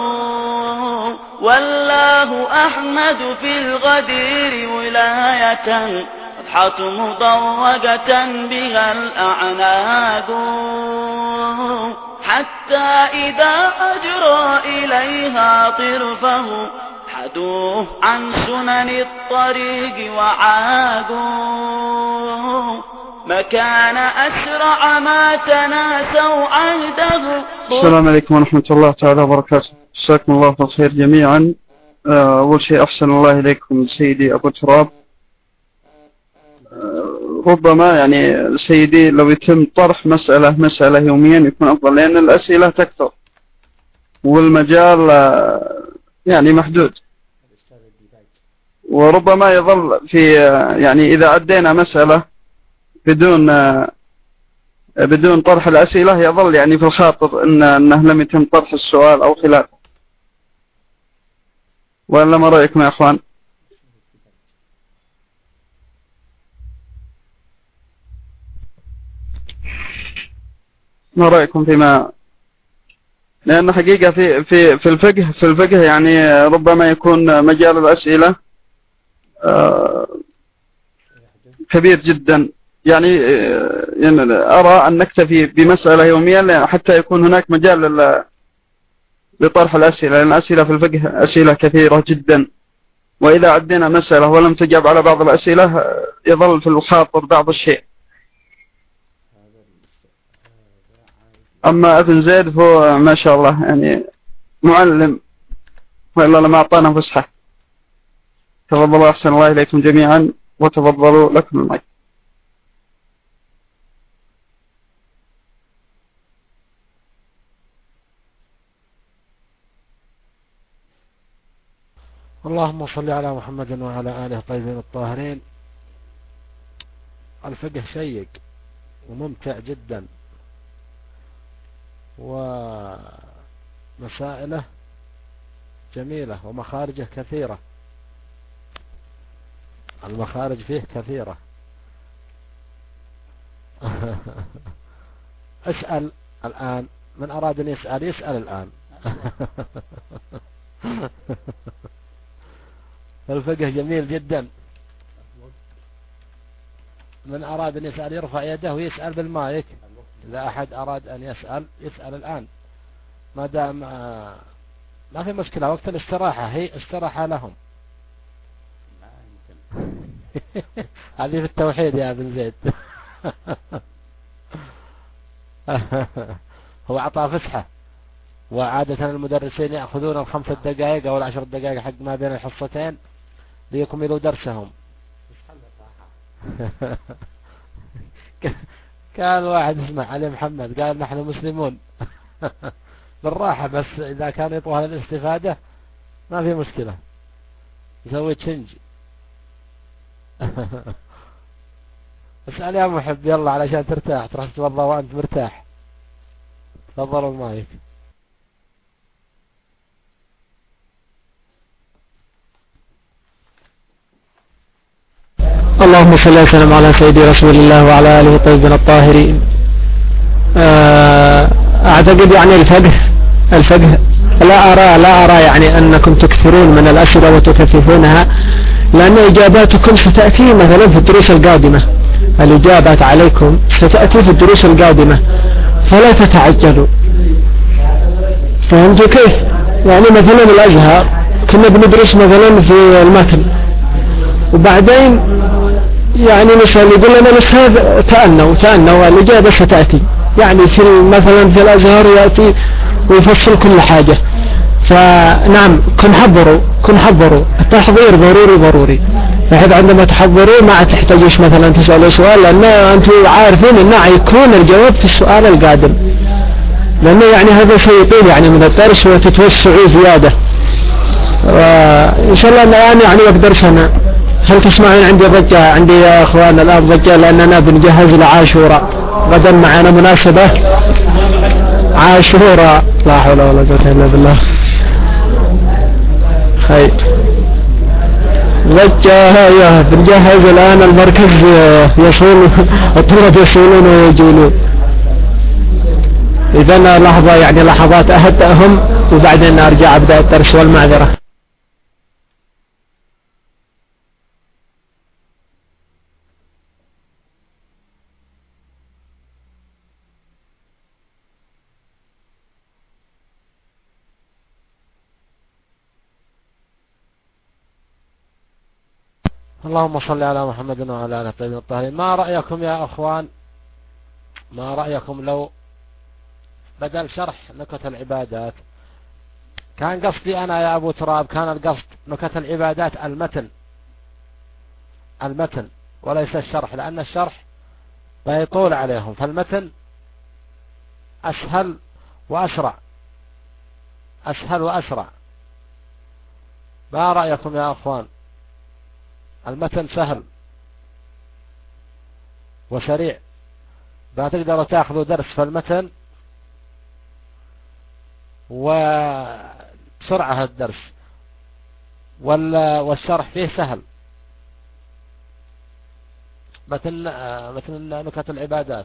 Speaker 5: والله أحمد في الغدير ولاية، صفحة مضوقة بها الأعناق. حتى إذا أجرى إليها طرفه، حدوه عن سنن الطريق وعادوا. مكان أسرع ما تناسوا عهده.
Speaker 6: السلام عليكم ورحمة الله تعالى وبركاته. جزاكم الله بالخير جميعا. أول شيء أحسن الله إليكم سيدي أبو تراب. ربما يعني سيدي لو يتم طرح مسألة مسألة يوميا يكون أفضل، لأن الأسئلة تكثر والمجال يعني محدود، وربما يظل في يعني إذا عدينا مسألة بدون بدون طرح الأسئلة يظل يعني في الخاطر إن أنه لم يتم طرح السؤال أو خلافه. ولا ما رأيكم يا أخوان؟ ما رأيكم فيما، لأن حقيقة في في في الفقه في الفقه يعني ربما يكون مجال الأسئلة كبير جدا. يعني أرى أن نكتفي بمسألة يوميا حتى يكون هناك مجال لطرح الأسئلة، لأن الأسئلة في الفقه أسئلة كثيرة جدا، وإذا عدينا مسألة ولم تجاب على بعض الأسئلة يظل في الخاطر بعض الشيء. أما ابن زيد فهو ما شاء الله يعني معلم، وإلا لما أعطانا فسحة. تفضلوا أحسن الله إليكم جميعا، وتفضلوا لكم المايك.
Speaker 2: اللهم صل على محمد وعلى آله الطيبين الطاهرين. الفقه شيق وممتع جدا، ومسائله جميلة، ومخارجه كثيرة، المخارج فيه كثيرة. اسأل الآن، من أراد أن يسأل يسأل الآن. الفقه جميل جدا. من أراد أن يسأل يرفع يده ويسأل بالمايك. إذا أحد أراد أن يسأل يسأل الآن، ما دام ما في مشكلة. وقت الاستراحة هي استراحة لهم. هذه في التوحيد يا ابن زيد. هو أعطى فسحة، وعادة المدرسين يأخذون الخمسة دقائق أو العشر دقائق حق ما بين الحصتين ليكملوا درسهم. كان واحد اسمه علي محمد قال نحن مسلمون. بالراحة، بس إذا كان يطوها للاستفادة ما في مشكلة، يسوي تشنج. اسأل يا محب يلا علشان ترتاح، تروح تتوضا وأنت مرتاح. تفضلوا المايك.
Speaker 4: اللهم صل وسلم على سيدي رسول الله وعلى آله الطيبين الطاهرين. أعتقد يعني الفقه الفقه لا أرى لا أرى يعني أنكم تكثرون من الأسئلة وتكثفونها، لأن إجاباتكم ستأتي مثلا في الدروس القادمة. الإجابات عليكم ستأتي في الدروس القادمة، فلا تتعجلوا. فهمتوا كيف؟ يعني مثلا الأزهر كنا بندرس مثلا في المتن، وبعدين يعني مثلا يقول لنا الأستاذ تأنوا تأنوا الإجابة ستأتي. يعني في مثلا في الأزهر يأتي ويفصل كل حاجة. فنعم كن حضروا كن حضروا التحضير ضروري ضروري، بحيث عندما تحضروا ما تحتاجوش مثلا تسألوا سؤال، لأن أنتم عارفين أنه يكون الجواب في السؤال القادم، لأنه يعني هذا سيطيل يعني من الدرس وتتوسعوا زيادة. وإن شاء الله الآن يعني أقدر سنة. هل تسمعون عندي ضجة؟ عندي يا أخوان الآن ضجة، لأننا بنجهز لعاشوراء. غدا معنا مناسبة عاشوراء، لا حول ولا قوة إلا بالله. خير ضجة هيا بنجهز الآن المركز يصول، الطلبة يصولون ويجولون. إذن لحظة يعني لحظات أهدأهم وبعدين أرجع أبدأ الدرس والمعذرة.
Speaker 2: اللهم صل على محمد وعلى آله الطيبين الطاهرين. ما رأيكم يا أخوان، ما رأيكم لو بدل شرح نكت العبادات، كان قصدي أنا يا أبو تراب، كان القصد نكت العبادات المتن المتن وليس الشرح، لأن الشرح بيطول عليهم، فالمتن أسهل وأسرع أسهل وأسرع. ما رأيكم يا أخوان؟ المتن سهل وسريع، بتقدروا تاخذوا درس في المتن وبسرعة الدرس، والشرح فيه سهل. مثل مثل نكت العبادات.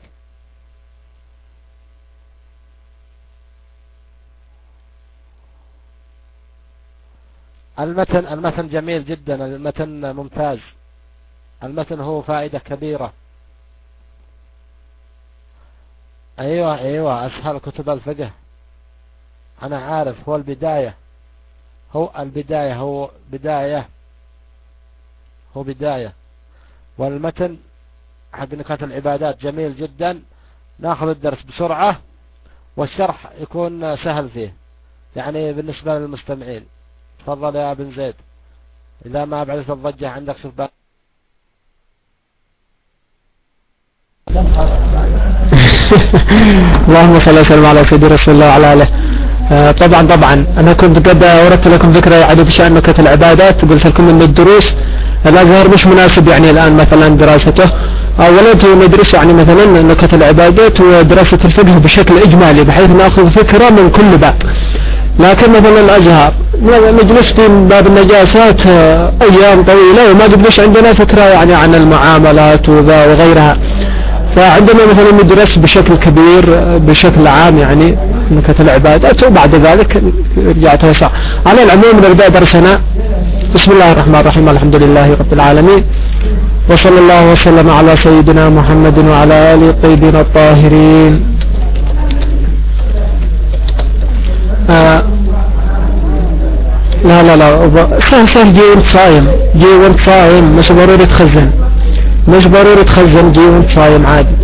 Speaker 2: المتن المتن جميل جدا، المتن ممتاز، المتن هو فائدة كبيرة. ايوه ايوه اسهل كتب الفقه، انا عارف. هو البداية هو البداية هو بداية هو بداية والمتن حق نكات العبادات جميل جدا، ناخذ الدرس بسرعة والشرح يكون سهل فيه يعني بالنسبة للمستمعين. تفضل يا ابن زيد، إذا ما بعدت الضجة عندك شوف بقى.
Speaker 4: اللهم صل وسلم على سيدي رسول الله وعلى آله. آه طبعا طبعا أنا كنت قد أوردت لكم ذكرى يعني بشأن نكت العبادات، قلت لكم أن الدروس الأزهر مش مناسب يعني الآن مثلا دراسته. أولا ندرس يعني مثلا نكت العبادات ودراسة الفقه بشكل إجمالي، بحيث نأخذ فكرة من كل باب. لكن مثلا الأزهر نجلس في باب النجاسات أيام طويلة وما جبناش عندنا فكرة يعني عن المعاملات وغيرها. فعندنا مثلا ندرس بشكل كبير بشكل عام يعني نكت العبادات، وبعد ذلك رجع توسع. على العموم نبدأ درسنا. بسم الله الرحمن الرحيم، الحمد لله رب العالمين، وصلى الله وسلم على سيدنا محمد وعلى آله الطيبين الطاهرين. آه لا لا لا سهل سهل، جي وانت صايم، جي وانت صايم، مش ضروري تخزن، مش ضروري تخزن، جي وانت صايم عادي.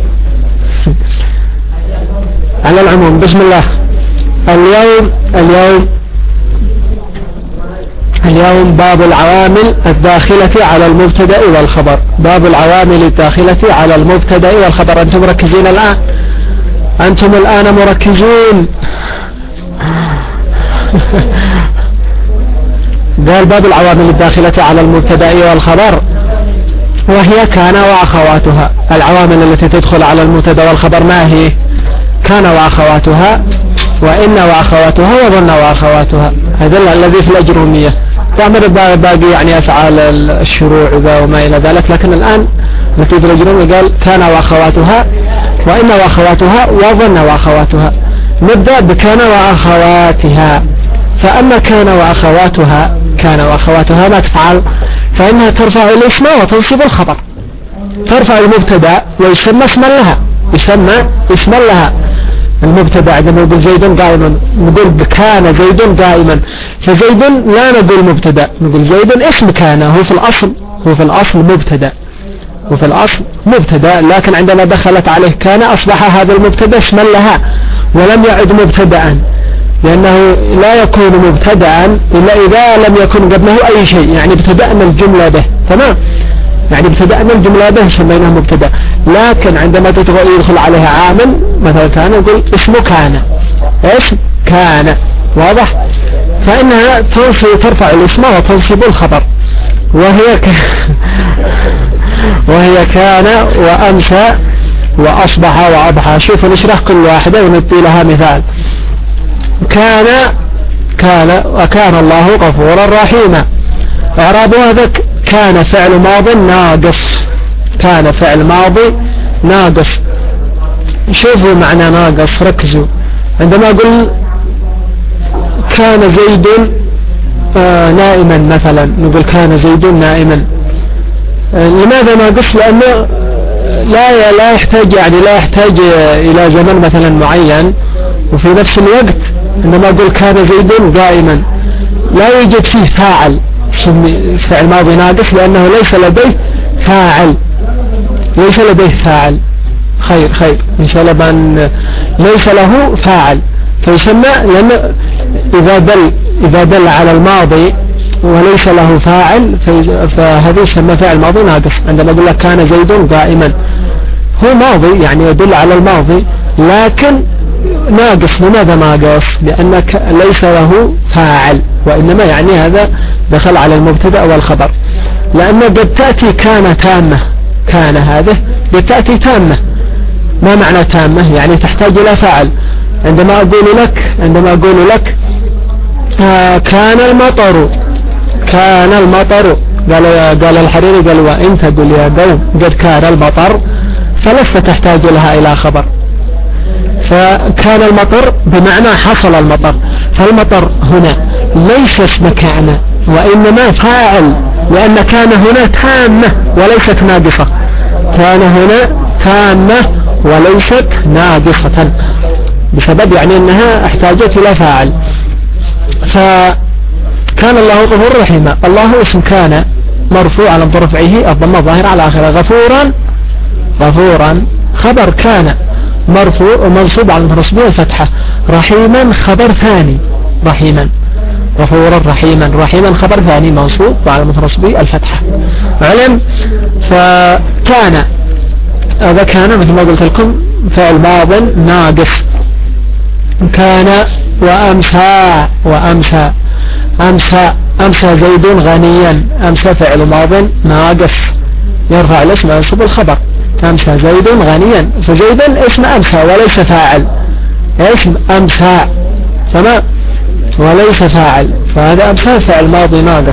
Speaker 4: على العموم بسم الله. اليوم اليوم اليوم باب العوامل الداخلة على المبتدأ والخبر. باب العوامل الداخلة على المبتدأ والخبر. أنتم مركزين الآن؟ أنتم الآن مركزين؟ قال باب العوامل الداخلة على المبتدأ والخبر، وهي كان وأخواتها. العوامل التي تدخل على المبتدأ والخبر ما هي؟ كان وأخواتها، وإن وأخواتها، وظن وأخواتها. هذا الذي في الأجرومية. تعمل باقي يعني أفعال الشروع وما إلى ذلك، لكن الآن التي في الأجرومية قال كان وأخواتها، وإن وأخواتها، وظن وأخواتها. نبدأ بكان وأخواتها. فأما كان وأخواتها، كان وأخواتها ما تفعل؟ فإنها ترفع الاسم وتنصب الخبر. ترفع المبتدا ويسمى اسما لها، يسمى اسما لها. المبتدا عندما نقول زيد قائما نقول كان زيد قائما، فزيد لا نقول مبتدا، نقول زيد اسم كان. هو في الأصل هو في الأصل مبتدا، وفي الأصل مبتدا، لكن عندما دخلت عليه كان أصبح هذا المبتدا اسما لها ولم يعد مبتدا، لأنه لا يكون مبتدأ إلا إذا لم يكن قبله أي شيء. يعني ابتدأنا الجملة به، تمام، يعني ابتدأنا الجملة به سميناه مبتدأ. لكن عندما يدخل عليها عامل مثلا كان نقول اسم كان، اسم كان، واضح؟ فإنها ترفع الاسم وتنصب الخبر. وهي ك... وهي كان وأمسى وأصبح وأضحى. شوفوا نشرح كل واحدة ونبدي لها مثال. كان كان وكان الله غفورا رحيما. اعراب هذا كان فعل ماض ناقص، كان فعل ماضي ناقص. شوفوا معنى ناقص، ركزوا. عندما اقول كان زيد آه نائما مثلا، نقول كان زيد نائما. آه لماذا ناقص؟ لانه لا لا يحتاج يعني لا يحتاج الى زمن مثلا معين. وفي نفس الوقت عندما أقول كان زيد قائما لا يوجد فيه فاعل، فعل ماضي ناقص، لأنه ليس لديه فاعل، ليس لديه فاعل. خير خير إن شاء الله بأن ليس له فاعل، فيسمى، لأن إذا دل إذا دل على الماضي وليس له فاعل فهذا يسمى فعل ماضي ناقص. عندما أقول لك كان زيد قائما، هو ماضي يعني يدل على الماضي، لكن ناقص. لماذا ناقص؟ لأنك ليس له فاعل، وإنما يعني هذا دخل على المبتدأ والخبر. لأن قد تأتي كان تامة، كان هذه قد تأتي تامة. ما معنى تامة؟ يعني تحتاج إلى فاعل. عندما أقول لك عندما أقول لك آه كان المطر، كان المطر، قال قال الحريري قال وإن تقول يا قوم قد كان المطر فلست تحتاج لها إلى خبر. فكان المطر بمعنى حصل المطر، فالمطر هنا ليس اسم كان وإنما فاعل، لأن كان هنا تامة وليست ناقصة. كان هنا تامة وليست ناقصة، بسبب يعني أنها احتاجت إلى فاعل. فكان الله غفور رحيما. الله اسم كان مرفوع على رفعه الضمة ظاهر على آخره. غفورا غفورا خبر كان مرفوع منصوب على الرسمية الفتحة. رحيما خبر ثاني، رحيما غفورا رحيما، رحيما خبر ثاني منصوب على الرسمية الفتحة. علم. فكان هذا كان مثل ما قلت لكم فعل ماض ناقص. كان وأمسى وأمسى أمسى أمسى زيد غنيا. أمسى فعل ماض ناقص يرفع الاسم وينصب الخبر. أمسى زيد غنيا، فزيد اسم أمسى وليس فاعل، اسم أمسى تمام وليس فاعل، فهذا أمسى فعل ماضي ناقص.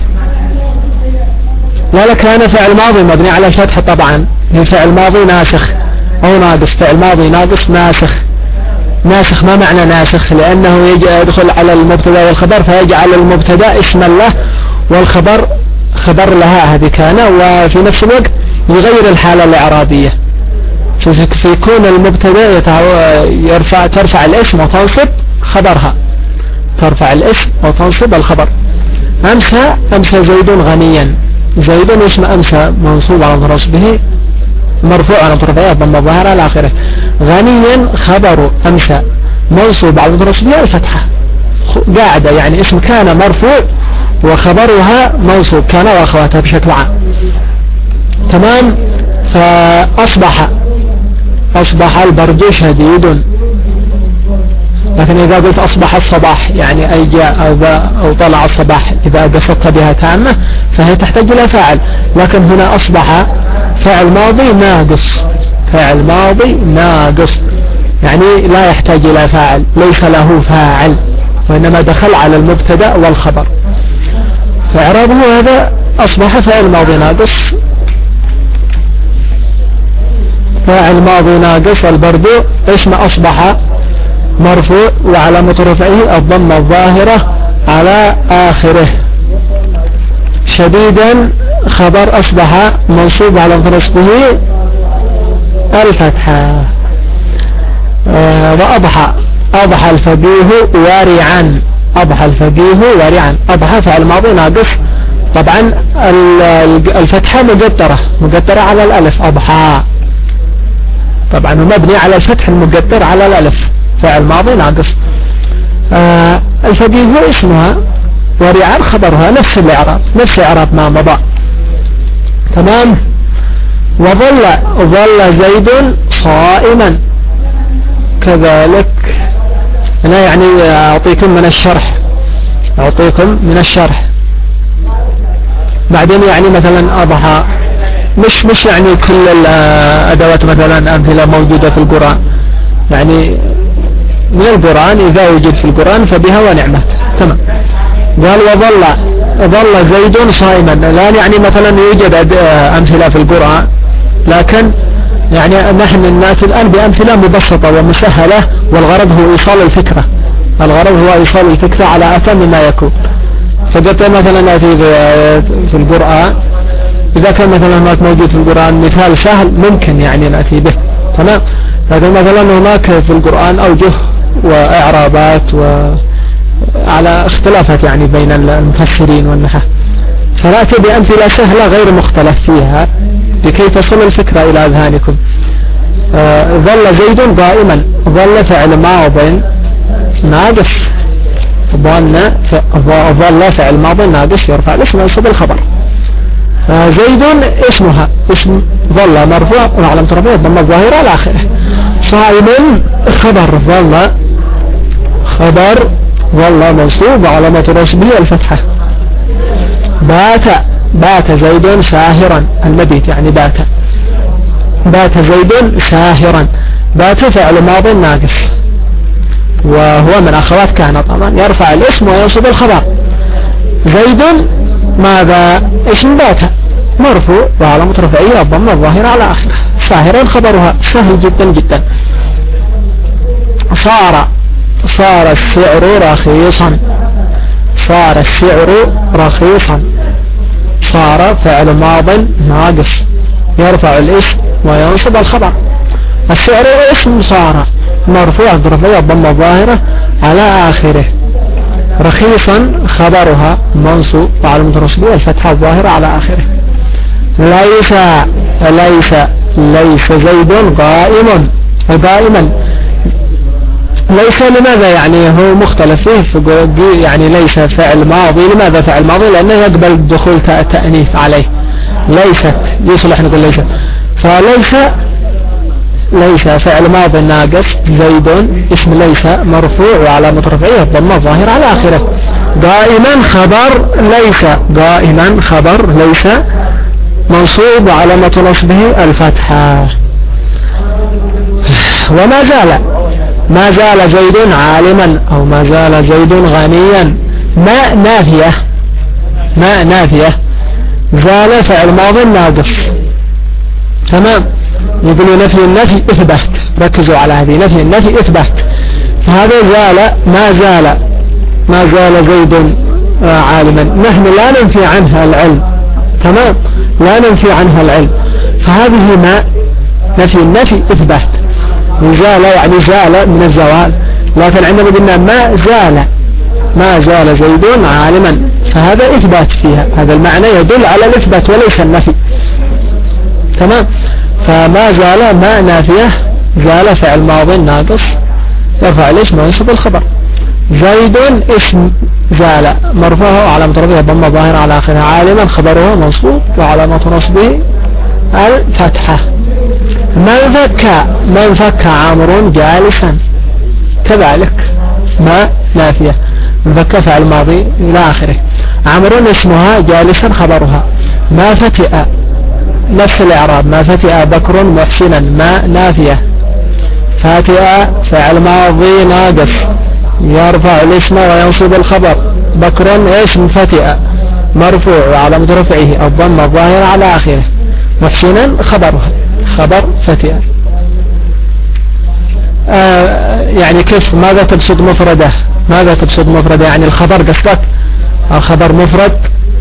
Speaker 4: لا كان فعل ماضي مبني على الفتح طبعا، هي فعل ماضي ناسخ أو ناقص. فعل ماضي ناقص ناسخ. ناسخ ما معنى ناسخ؟ لأنه يدخل على المبتدا والخبر فيجعل المبتدا اسما له والخبر خبر لها هذه كان، وفي نفس الوقت يغير الحالة الإعرابية، في كون المبتدا يرفع ترفع الاسم وتنصب خبرها، ترفع الاسم وتنصب الخبر. أمسى، أمسى زيد غنيا، زيد اسم أمسى منصوب على نصبه مرفوع على رفعه ضم الظاهر على آخره. غنيا خبر أمسى منصوب على نصبه الفتحة قاعدة، يعني اسم كان مرفوع وخبرها منصوب، كان وأخواتها بشكل عام. تمام. فأصبح، أصبح البرد شديد، لكن إذا قلت أصبح الصباح يعني أي جاء أو, أو طلع الصباح إذا بسطت بها تامة فهي تحتاج إلى فاعل، لكن هنا أصبح فعل ماضي ناقص، فعل ماضي ناقص يعني لا يحتاج إلى فاعل، ليس له فاعل، وإنما دخل على المبتدأ والخبر. فإعرابه هذا أصبح فعل ماضي ناقص، فاعل ماضي ناقص. البرد اسم أصبح مرفوع وعلامة رفعه الضمة الظاهرة على آخره. شديدا خبر أصبح منصوب على نصبه الفتحة. آه وأضحى، أضحى الفقيه وارعا، أضحى الفقيه وارعا. أضحى فعل ماضي ناقص، طبعا الفتحة مقدرة، مقدرة على الألف، أضحى طبعا مبني على الفتح المقدر على الألف، فعل ماضي ناقص. آه الفقيه اسمها ورعا خبرها، نفس الإعراب، نفس إعراب ما مضى. تمام. وظل، ظل زيد صائما كذلك. أنا يعني أعطيكم من الشرح، أعطيكم من الشرح بعدين. يعني مثلا أضحى مش مش يعني كل الأدوات مثلا أمثلة موجودة في القرآن، يعني من القرآن إذا وجد في القرآن فبها ونعمة. تمام. قال وظل، ظل زيد صائما، لا يعني مثلا يوجد أمثلة في القرآن، لكن يعني نحن نأتي الآن بأمثلة مبسطة ومسهلة، والغرض هو إيصال الفكرة، الغرض هو إيصال الفكرة على أتم ما يكون. فقلت مثلا نأتي في القرآن إذا كان مثلا هناك موجود في القرآن مثال سهل ممكن يعني نأتي به. تمام. لكن مثلا هناك في القرآن أوجه وإعرابات وعلى اختلافات يعني بين المفسرين والنحو، فنأتي بأمثلة سهلة غير مختلف فيها لكي تصل الفكرة إلى أذهانكم. آه ظل زيد قائما، ظل فعل ماض ناقص، ظل ظل فعل ماض ناقص يرفع الاسم وينصب الخبر. آه زيد اسمها، اسم ظل مرفوع وعلامة رفعه الضمة الظاهرة على آخره. صائم خبر ظل، خبر ظل منصوب وعلامة نصبه الفتحة. بات، بات زيد ساهرا، المبيت يعني بات، بات زيد ساهرا. بات فعل ماض ناقص وهو من أخوات كان طبعا، يرفع الاسم وينصب الخبر. زيد ماذا؟ اسم بات مرفوع وعلامة رفعه الضمة الظاهرة على آخره. ساهرا خبرها، سهل جدا جدا. صار، صار السعر رخيصا، صار السعر رخيصا. صار فعل ماض ناقص يرفع الاسم وينصب الخبر. السعر اسم صار مرفوع برفعه الضمة الظاهرة على آخره. رخيصا خبرها منصوب وعلامة نصبه الفتحة الظاهرة على آخره. ليس، ليس ليس زيد قائم، دائما. ليس لماذا يعني هو مختلف فيه، يعني ليس فعل ماضي. لماذا فعل ماضي؟ لأنه يقبل دخول تأنيث عليه. ليست يصلح نقول ليس. فليس، ليس فعل ماضي ناقص. زيد اسم ليس مرفوع وعلامة رفعه الضمة الظاهرة على آخره. قائما خبر ليس، قائما خبر ليس منصوب وعلامة نصبه الفتحة. وما زال، ما زال زيد عالما أو ما زال زيد غنيا. ما نافية، ما نافية. زال فعل ماض ناقص. تمام. يقولوا نفي النفي إثبات، ركزوا على هذه، نفي النفي إثبات. فهذا زال، ما زال، ما زال زيد عالما. نحن لا ننفي عنها العلم تمام، لا ننفي عنها العلم. فهذه ما نفي النفي إثبات، زال يعني زال من الزوال، لكن عندما قلنا ما زال ما زال زيد عالما فهذا إثبات فيها، هذا المعنى يدل على الإثبات وليس النفي. تمام. فما زال ما نافية، زال فعل ماضي ناقص يرفع الاسم وينصب الخبر. زيد اسم زال مرفوعه على مترفعه ضمه ظاهره على آخرها، عالما خبره منصوب وعلامة نصبه الفتحة. من فك من فك عمرو جالسا كذلك ما نافية، من فك فعل ماضي إلى آخره. عمرو اسمها جالسا خبرها. ما فتئ نفس الإعراب، ما فتئ بكر محسنا ما نافية. فاتئ فعل ماضي ناقص يرفع الاسم وينصب الخبر. بكر اسم فتئ مرفوع وعلامة رفعه الضمة الظاهرة على آخره. محسنا خبرها خبر فتئ. آه يعني كيف ماذا تقصد مفردة؟ ماذا تقصد مفردة؟ يعني الخبر قصدك الخبر مفرد؟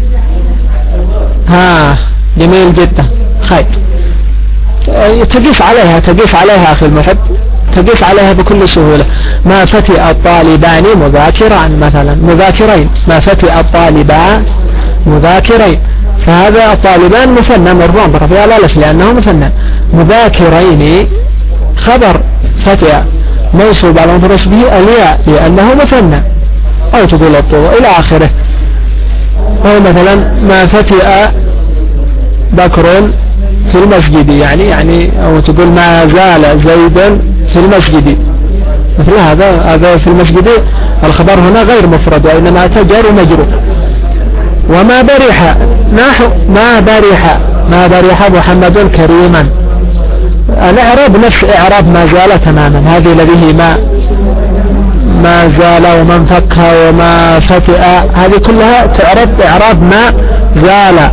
Speaker 4: ها جميل جدا، خير. تقيس عليها تقيس عليها أخي المحب، تقيس عليها بكل سهولة. ما فتئ الطالبان مذاكران مثلا، مذاكرين. ما فتئ الطالبان مذاكرين، فهذا الطالبان مثنى مرفوع برفع الألف لأنه مثنى. مذاكرين خبر فتئ منصوب على نصبه الياء لأنه مثنى، أو تقول الطوء إلى آخره. أو مثلا ما فتئ بكر في المسجد، يعني يعني أو تقول ما زال زيد في المسجد مثل هذا. هذا في المسجد الخبر هنا غير مفرد وإنما تجر مجرور. وما برح نحو ما برح ما برح محمد كريما، الإعراب نفس إعراب ما زال تماما. هذه الذي ما ما زال ومن فك وما فتئ هذه كلها تعرب إعراب ما زال.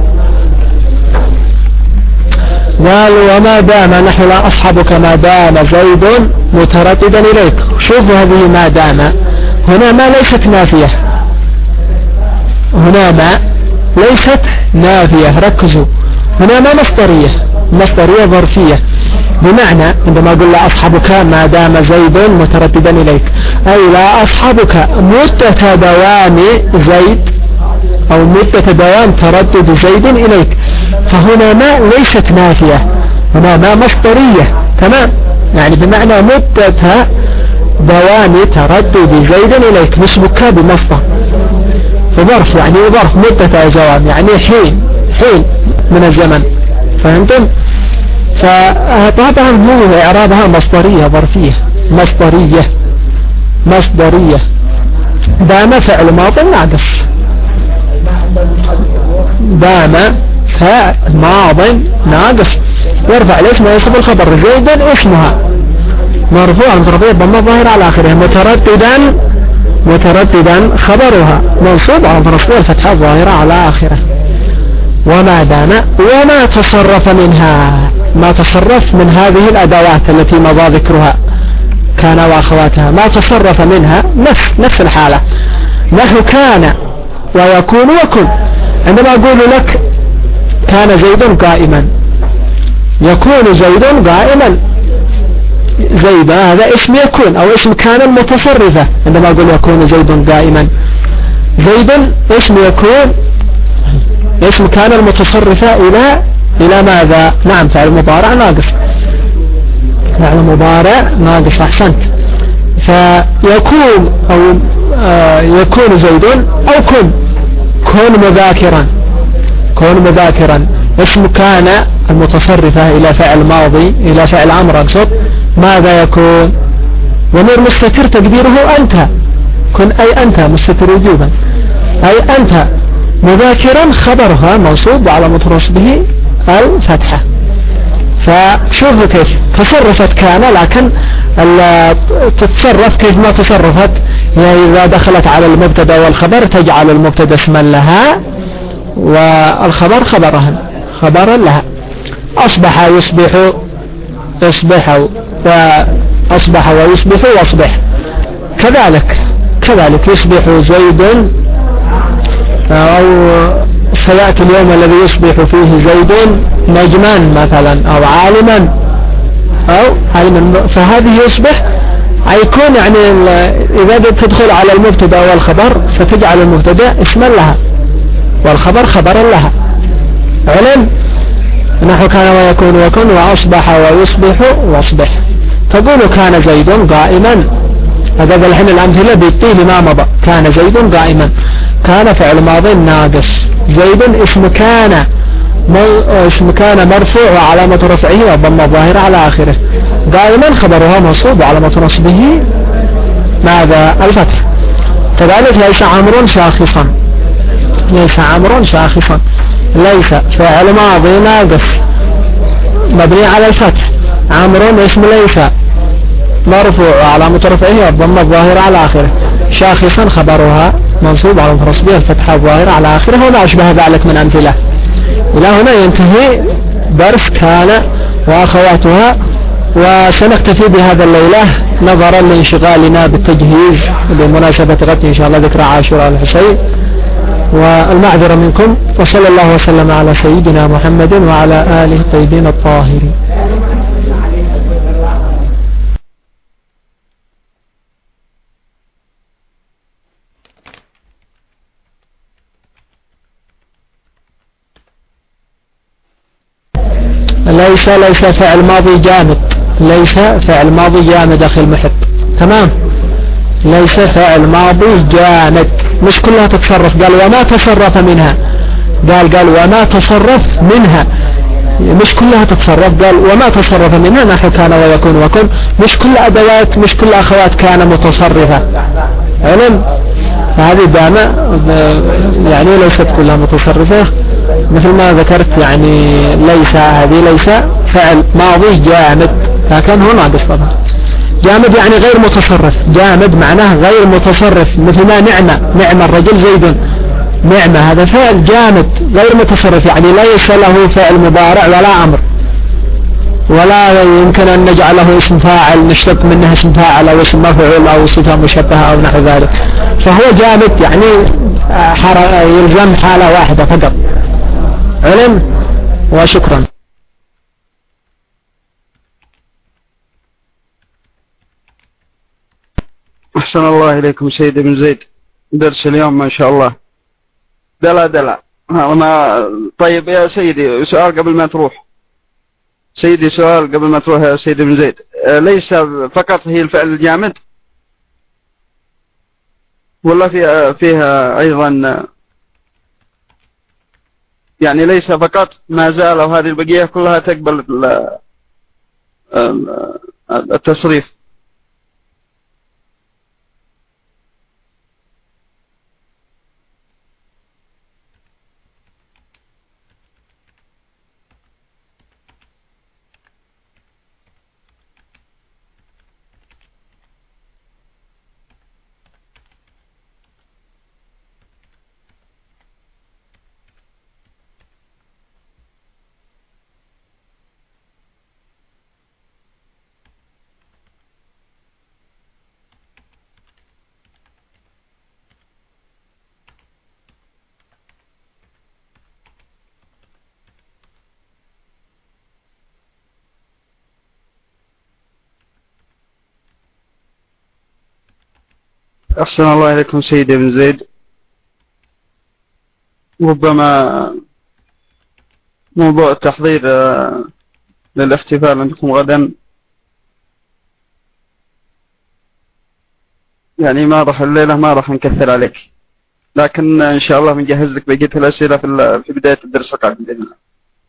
Speaker 4: قال وما دام نحو لا أصحبك ما دام زيد مترددا إليك. شوفوا هذه ما دام هنا ما ليست نافية، هنا ما ليست نافية، ركزوا. هنا ما مصدرية، مصدرية ظرفية، بمعنى عندما أقول لا أصحبك ما دام زيد مترددا إليك أي لا أصحبك مدة دوام زيد أو مدة دوام تردد زيد إليك. فهنا ما ليست نافية، هنا ما مصدرية. تمام، يعني بمعنى مدة دوام تردد زيد إليك، نسبك بمصدر فظرف، يعني ظرف مدة دوام يعني حين حين من الزمن. فهمتم؟ فطبعا هو إعرابها مصدرية ظرفية، مصدرية مصدرية. دام فعل ماضي ناقص، دام فعل ماضي ناقص يرفع الاسم وينصب الخبر. زيد اسمها مرفوع مترفع ضمه ظاهر على آخره. مترددا مترددا خبرها منصوب على رفعه الفتحة الظاهرة على آخره. وما دام وما تصرف منها، ما تصرف من هذه الأدوات التي مضى ذكرها كان وأخواتها، ما تصرف منها نفس نفس الحالة. نحو كان ويكون وكن. عندما أقول لك كان زيد قائما، يكون زيد قائما، زيد هذا اسم يكون أو اسم كان المتصرفة. عندما أقول يكون زيد قائما، زيد اسم يكون اسم كان المتصرفة إلى إلى ماذا؟ نعم فعل مضارع ناقص، فعل مضارع ناقص، أحسنت. فيكون أو آه يكون زيد أو كن كن مذاكرا، كن مذاكرا اسم كان المتصرفة إلى فعل ماضي إلى فعل أمر أقصد. ماذا يكون؟ ضمير مستتر تقديره أنت، كن أي أنت مستتر وجوبا أي أنت. مذاكرا خبرها منصوب على مترصبه الفتحة. فشوفوا كيف تصرفت كان، لكن تتصرف كيف ما تصرفت، يعني إذا دخلت على المبتدا والخبر تجعل المبتدا اسما لها والخبر خبرها خبرا لها. أصبح يصبح يصبح وأصبح ويصبح واصبح، كذلك كذلك يصبح زيد أو سيأتي اليوم الذي يصبح فيه زيد نجما مثلا أو عالما أو عالما، فهذه يصبح يكون يعني إذا تدخل على المبتدا والخبر فتجعل المبتدا اسما لها والخبر خبرا لها. علم نحو كان ويكون وكن وأصبح ويصبح واصبح. تقول كان زيد قائما، هذا الحين الأمثلة بالطيل ما مضى. كان زيد قائما، كان فعل ماضي ناقص، زيد اسم كان اسم كان مرفوع وعلامة رفعه والضمة الظاهرة على آخره، قائما خبرها منصوب وعلامة نصبه ماذا؟ الفتح. كذلك ليس عمرو شاخصا، ليس عمرو شاخصا، ليس فعل ماضي ناقص مبني على الفتح، عمرو اسم ليس مرفوع وعلامة رفعه والضمة الظاهرة على آخره، شاخصا خبرها منصوب على نصبه الفتحة الظاهرة على آخره، وما أشبه ذلك من أمثلة. إلى هنا ينتهي درس كان وأخواتها، وسنكتفي بهذا الليلة نظرا لانشغالنا بالتجهيز لمناسبة غد إن شاء الله ذكرى عاشوراء الحسين، والمعذرة منكم. وصلى الله وسلم على سيدنا محمد وعلى آله الطيبين الطاهرين. ليس ليس فعل ماضي جامد، ليس فعل ماضي جامد أخي المحب، تمام؟ ليس فعل ماضي جامد، مش كلها تتصرف. قال وما تصرف منها، قال قال وما تصرف منها، مش كلها تتصرف. قال وما تصرف منها نحو كان ويكون وكن، مش كل أدوات مش كل أخوات كان متصرفة. علم هذه دامة يعني ليست كلها متصرفة مثل ما ذكرت. يعني ليس هذه ليس فعل ماضي جامد، لكن هو ناقص طبعا. جامد يعني غير متصرف، جامد معناه غير متصرف، مثل ما نعمة، نعمة الرجل زيد، نعمة هذا فعل جامد غير متصرف، يعني ليس له فعل مضارع ولا أمر، ولا يمكن أن نجعله اسم فاعل نشتق منه اسم فاعل أو اسم مفعول أو صفة مشبهة أو نحو ذلك. فهو جامد يعني يلزم حالة واحدة فقط. علم وشكرا.
Speaker 6: أحسن الله إليكم سيد بن زيد، درس اليوم ما شاء الله دلا دلا. أنا طيب يا سيدي سؤال قبل ما تروح، سيدي سؤال قبل ما تروح يا سيد بن زيد، ليس فقط هي الفعل الجامد ولا فيها, فيها أيضا يعني ليس فقط ما زال وهذه البقية كلها تقبل التصريف؟ أحسن الله إليكم سيد بن زيد. ربما موضوع التحضير للاحتفال عندكم غدا يعني ما راح الليلة ما راح نكثر عليك، لكن إن شاء الله بنجهز لك بقية الأسئلة في في بداية الدرس القادم بإذن الله.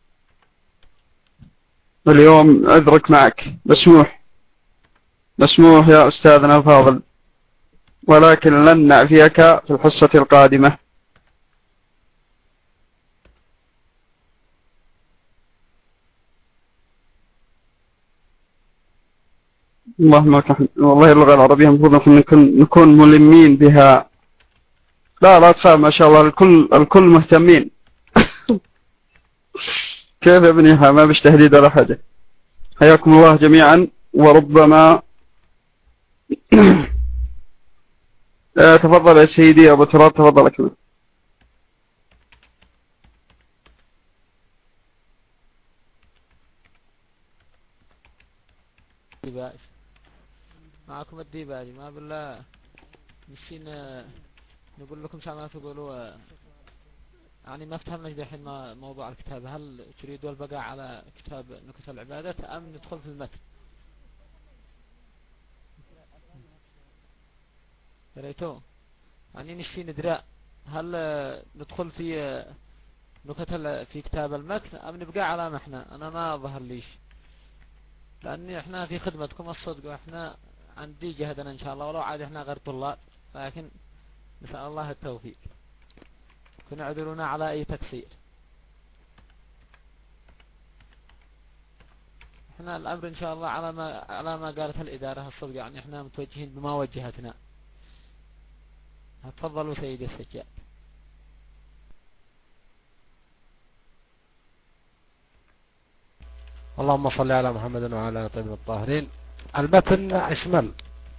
Speaker 6: اليوم أدرك معك مسموح مسموح يا أستاذنا الفاضل، ولكن لن نعفيك في الحصة القادمة. اللهم والله اللغة العربية المفروض نكون نكون ملمين بها. لا لا تخاف ما شاء الله، الكل الكل مهتمين. كيف يا ابني ما بش تهديد ولا حاجة. حياكم الله جميعا. وربما تفضل يا سيدي أبو تراب، تفضل كمان.
Speaker 1: الديباج معكم الديباج ما بالله مشينا نقول لكم شو ما تقولوا يعني ما افتهمناش دحين موضوع الكتاب. هل تريدوا البقاء على كتاب نكت العبادات أم ندخل في المتن؟ ريتو يعني نشي ندرى هل ندخل في نكت في كتاب المتن أم نبقى على ما احنا. أنا ما ظهر ليش لأني احنا في خدمتكم الصدق واحنا عندي جهدنا إن شاء الله ولو عاد احنا غير طلاب لكن نسأل الله التوفيق كن اعذرونا على أي تكسير. احنا الأمر إن شاء الله على ما على ما قالت الإدارة الصدق يعني احنا متوجهين بما وجهتنا. تفضلوا سيدي السجاد.
Speaker 2: اللهم صل على محمد وعلى آله طيبين الطاهرين. المتن أشمل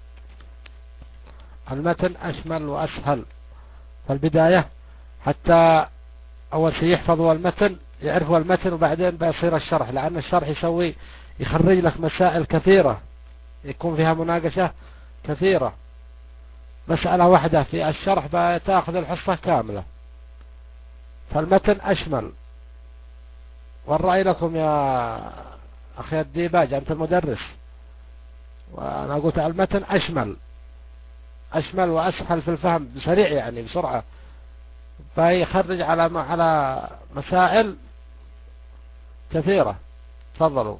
Speaker 2: المتن أشمل وأسهل. فالبداية حتى أول شيء يحفظوا المتن يعرفوا المتن وبعدين بيصير الشرح لأن الشرح يسوي يخرج لك مسائل كثيرة يكون فيها مناقشة كثيرة. مسألة واحدة في الشرح بتأخذ الحصة كاملة. فالمتن أشمل. والرأي لكم يا أخي الديباج أنت المدرس وأنا قلت المتن أشمل أشمل وأسهل في الفهم بسريع يعني بسرعة فيخرج على على مسائل كثيرة. تفضلوا.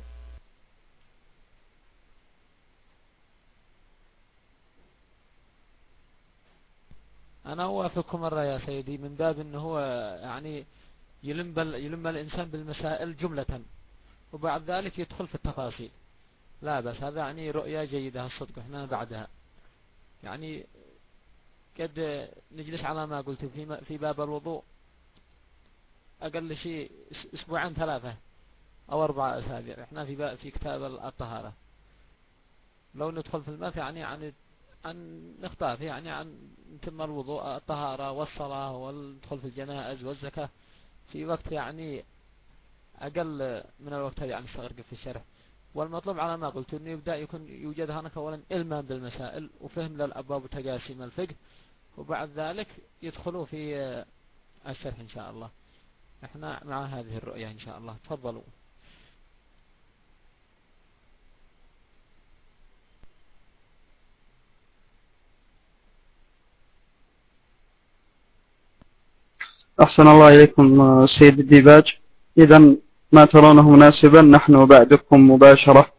Speaker 1: أنا أوافقكم مرة يا سيدي من باب أنه هو يعني يلم, يلم الإنسان بالمسائل جملة وبعد ذلك يدخل في التفاصيل. لا بس هذا يعني رؤية جيدة الصدق. احنا بعدها يعني قد نجلس على ما قلت في في باب الوضوء أقل شيء أسبوعين ثلاثة أو أربعة أسابيع احنا في في كتاب الطهارة. لو ندخل في الماء يعني عن عن نختار يعني عن نتم الوضوء الطهارة والصلاة والدخول في الجنائز والزكاة في وقت يعني أقل من الوقت يعني استغرق في الشرح. والمطلوب على ما قلت أنه يبدأ يكون يوجد هناك أولا علما بالمسائل وفهم للأبواب وتقاسيم الفقه وبعد ذلك يدخلوا في الشرح إن شاء الله. احنا مع هذه الرؤية إن شاء الله. تفضلوا.
Speaker 6: أحسن الله إليكم سيد الديباج. إذا ما ترونه مناسبا نحن بعدكم مباشرة.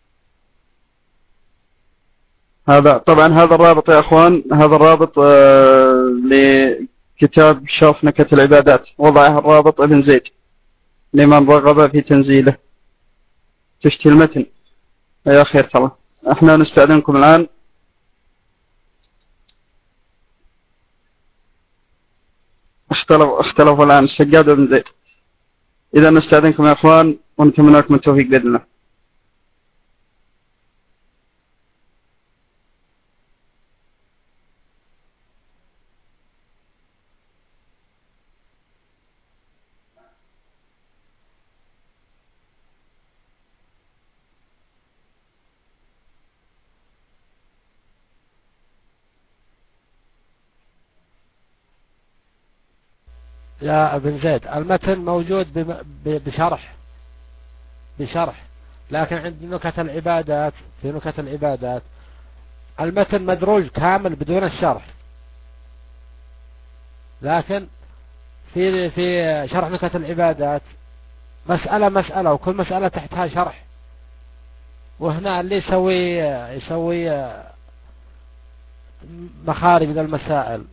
Speaker 6: هذا طبعا هذا الرابط يا أخوان هذا الرابط آه لكتاب شرف نكت العبادات وضعه الرابط ابن زيد لمن رغب في تنزيله. تشتي المتن يا خير. ترى احنا نستأذنكم الآن. اختلفوا اختلفوا الآن السجاد وابن زيد. إذا نستأذنكم يا أخوان ونتمنى لكم التوفيق بإذن الله.
Speaker 2: يا ابن زيد المتن موجود بشرح بشرح لكن عند نكت العبادات في نكت العبادات المتن مدروج كامل بدون الشرح. لكن في في شرح نكت العبادات مسألة مسألة وكل مسألة تحتها شرح. وهنا اللي يسوي يسوي مخارج من المسائل.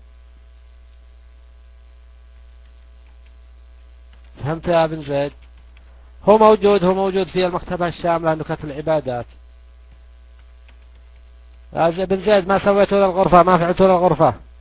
Speaker 2: فهمت يا ابن زيد؟ هو موجود هو موجود في المكتبة الشاملة نكت العبادات. يا ابن زيد ما سويتوا للغرفة ما فعلتوا للغرفة.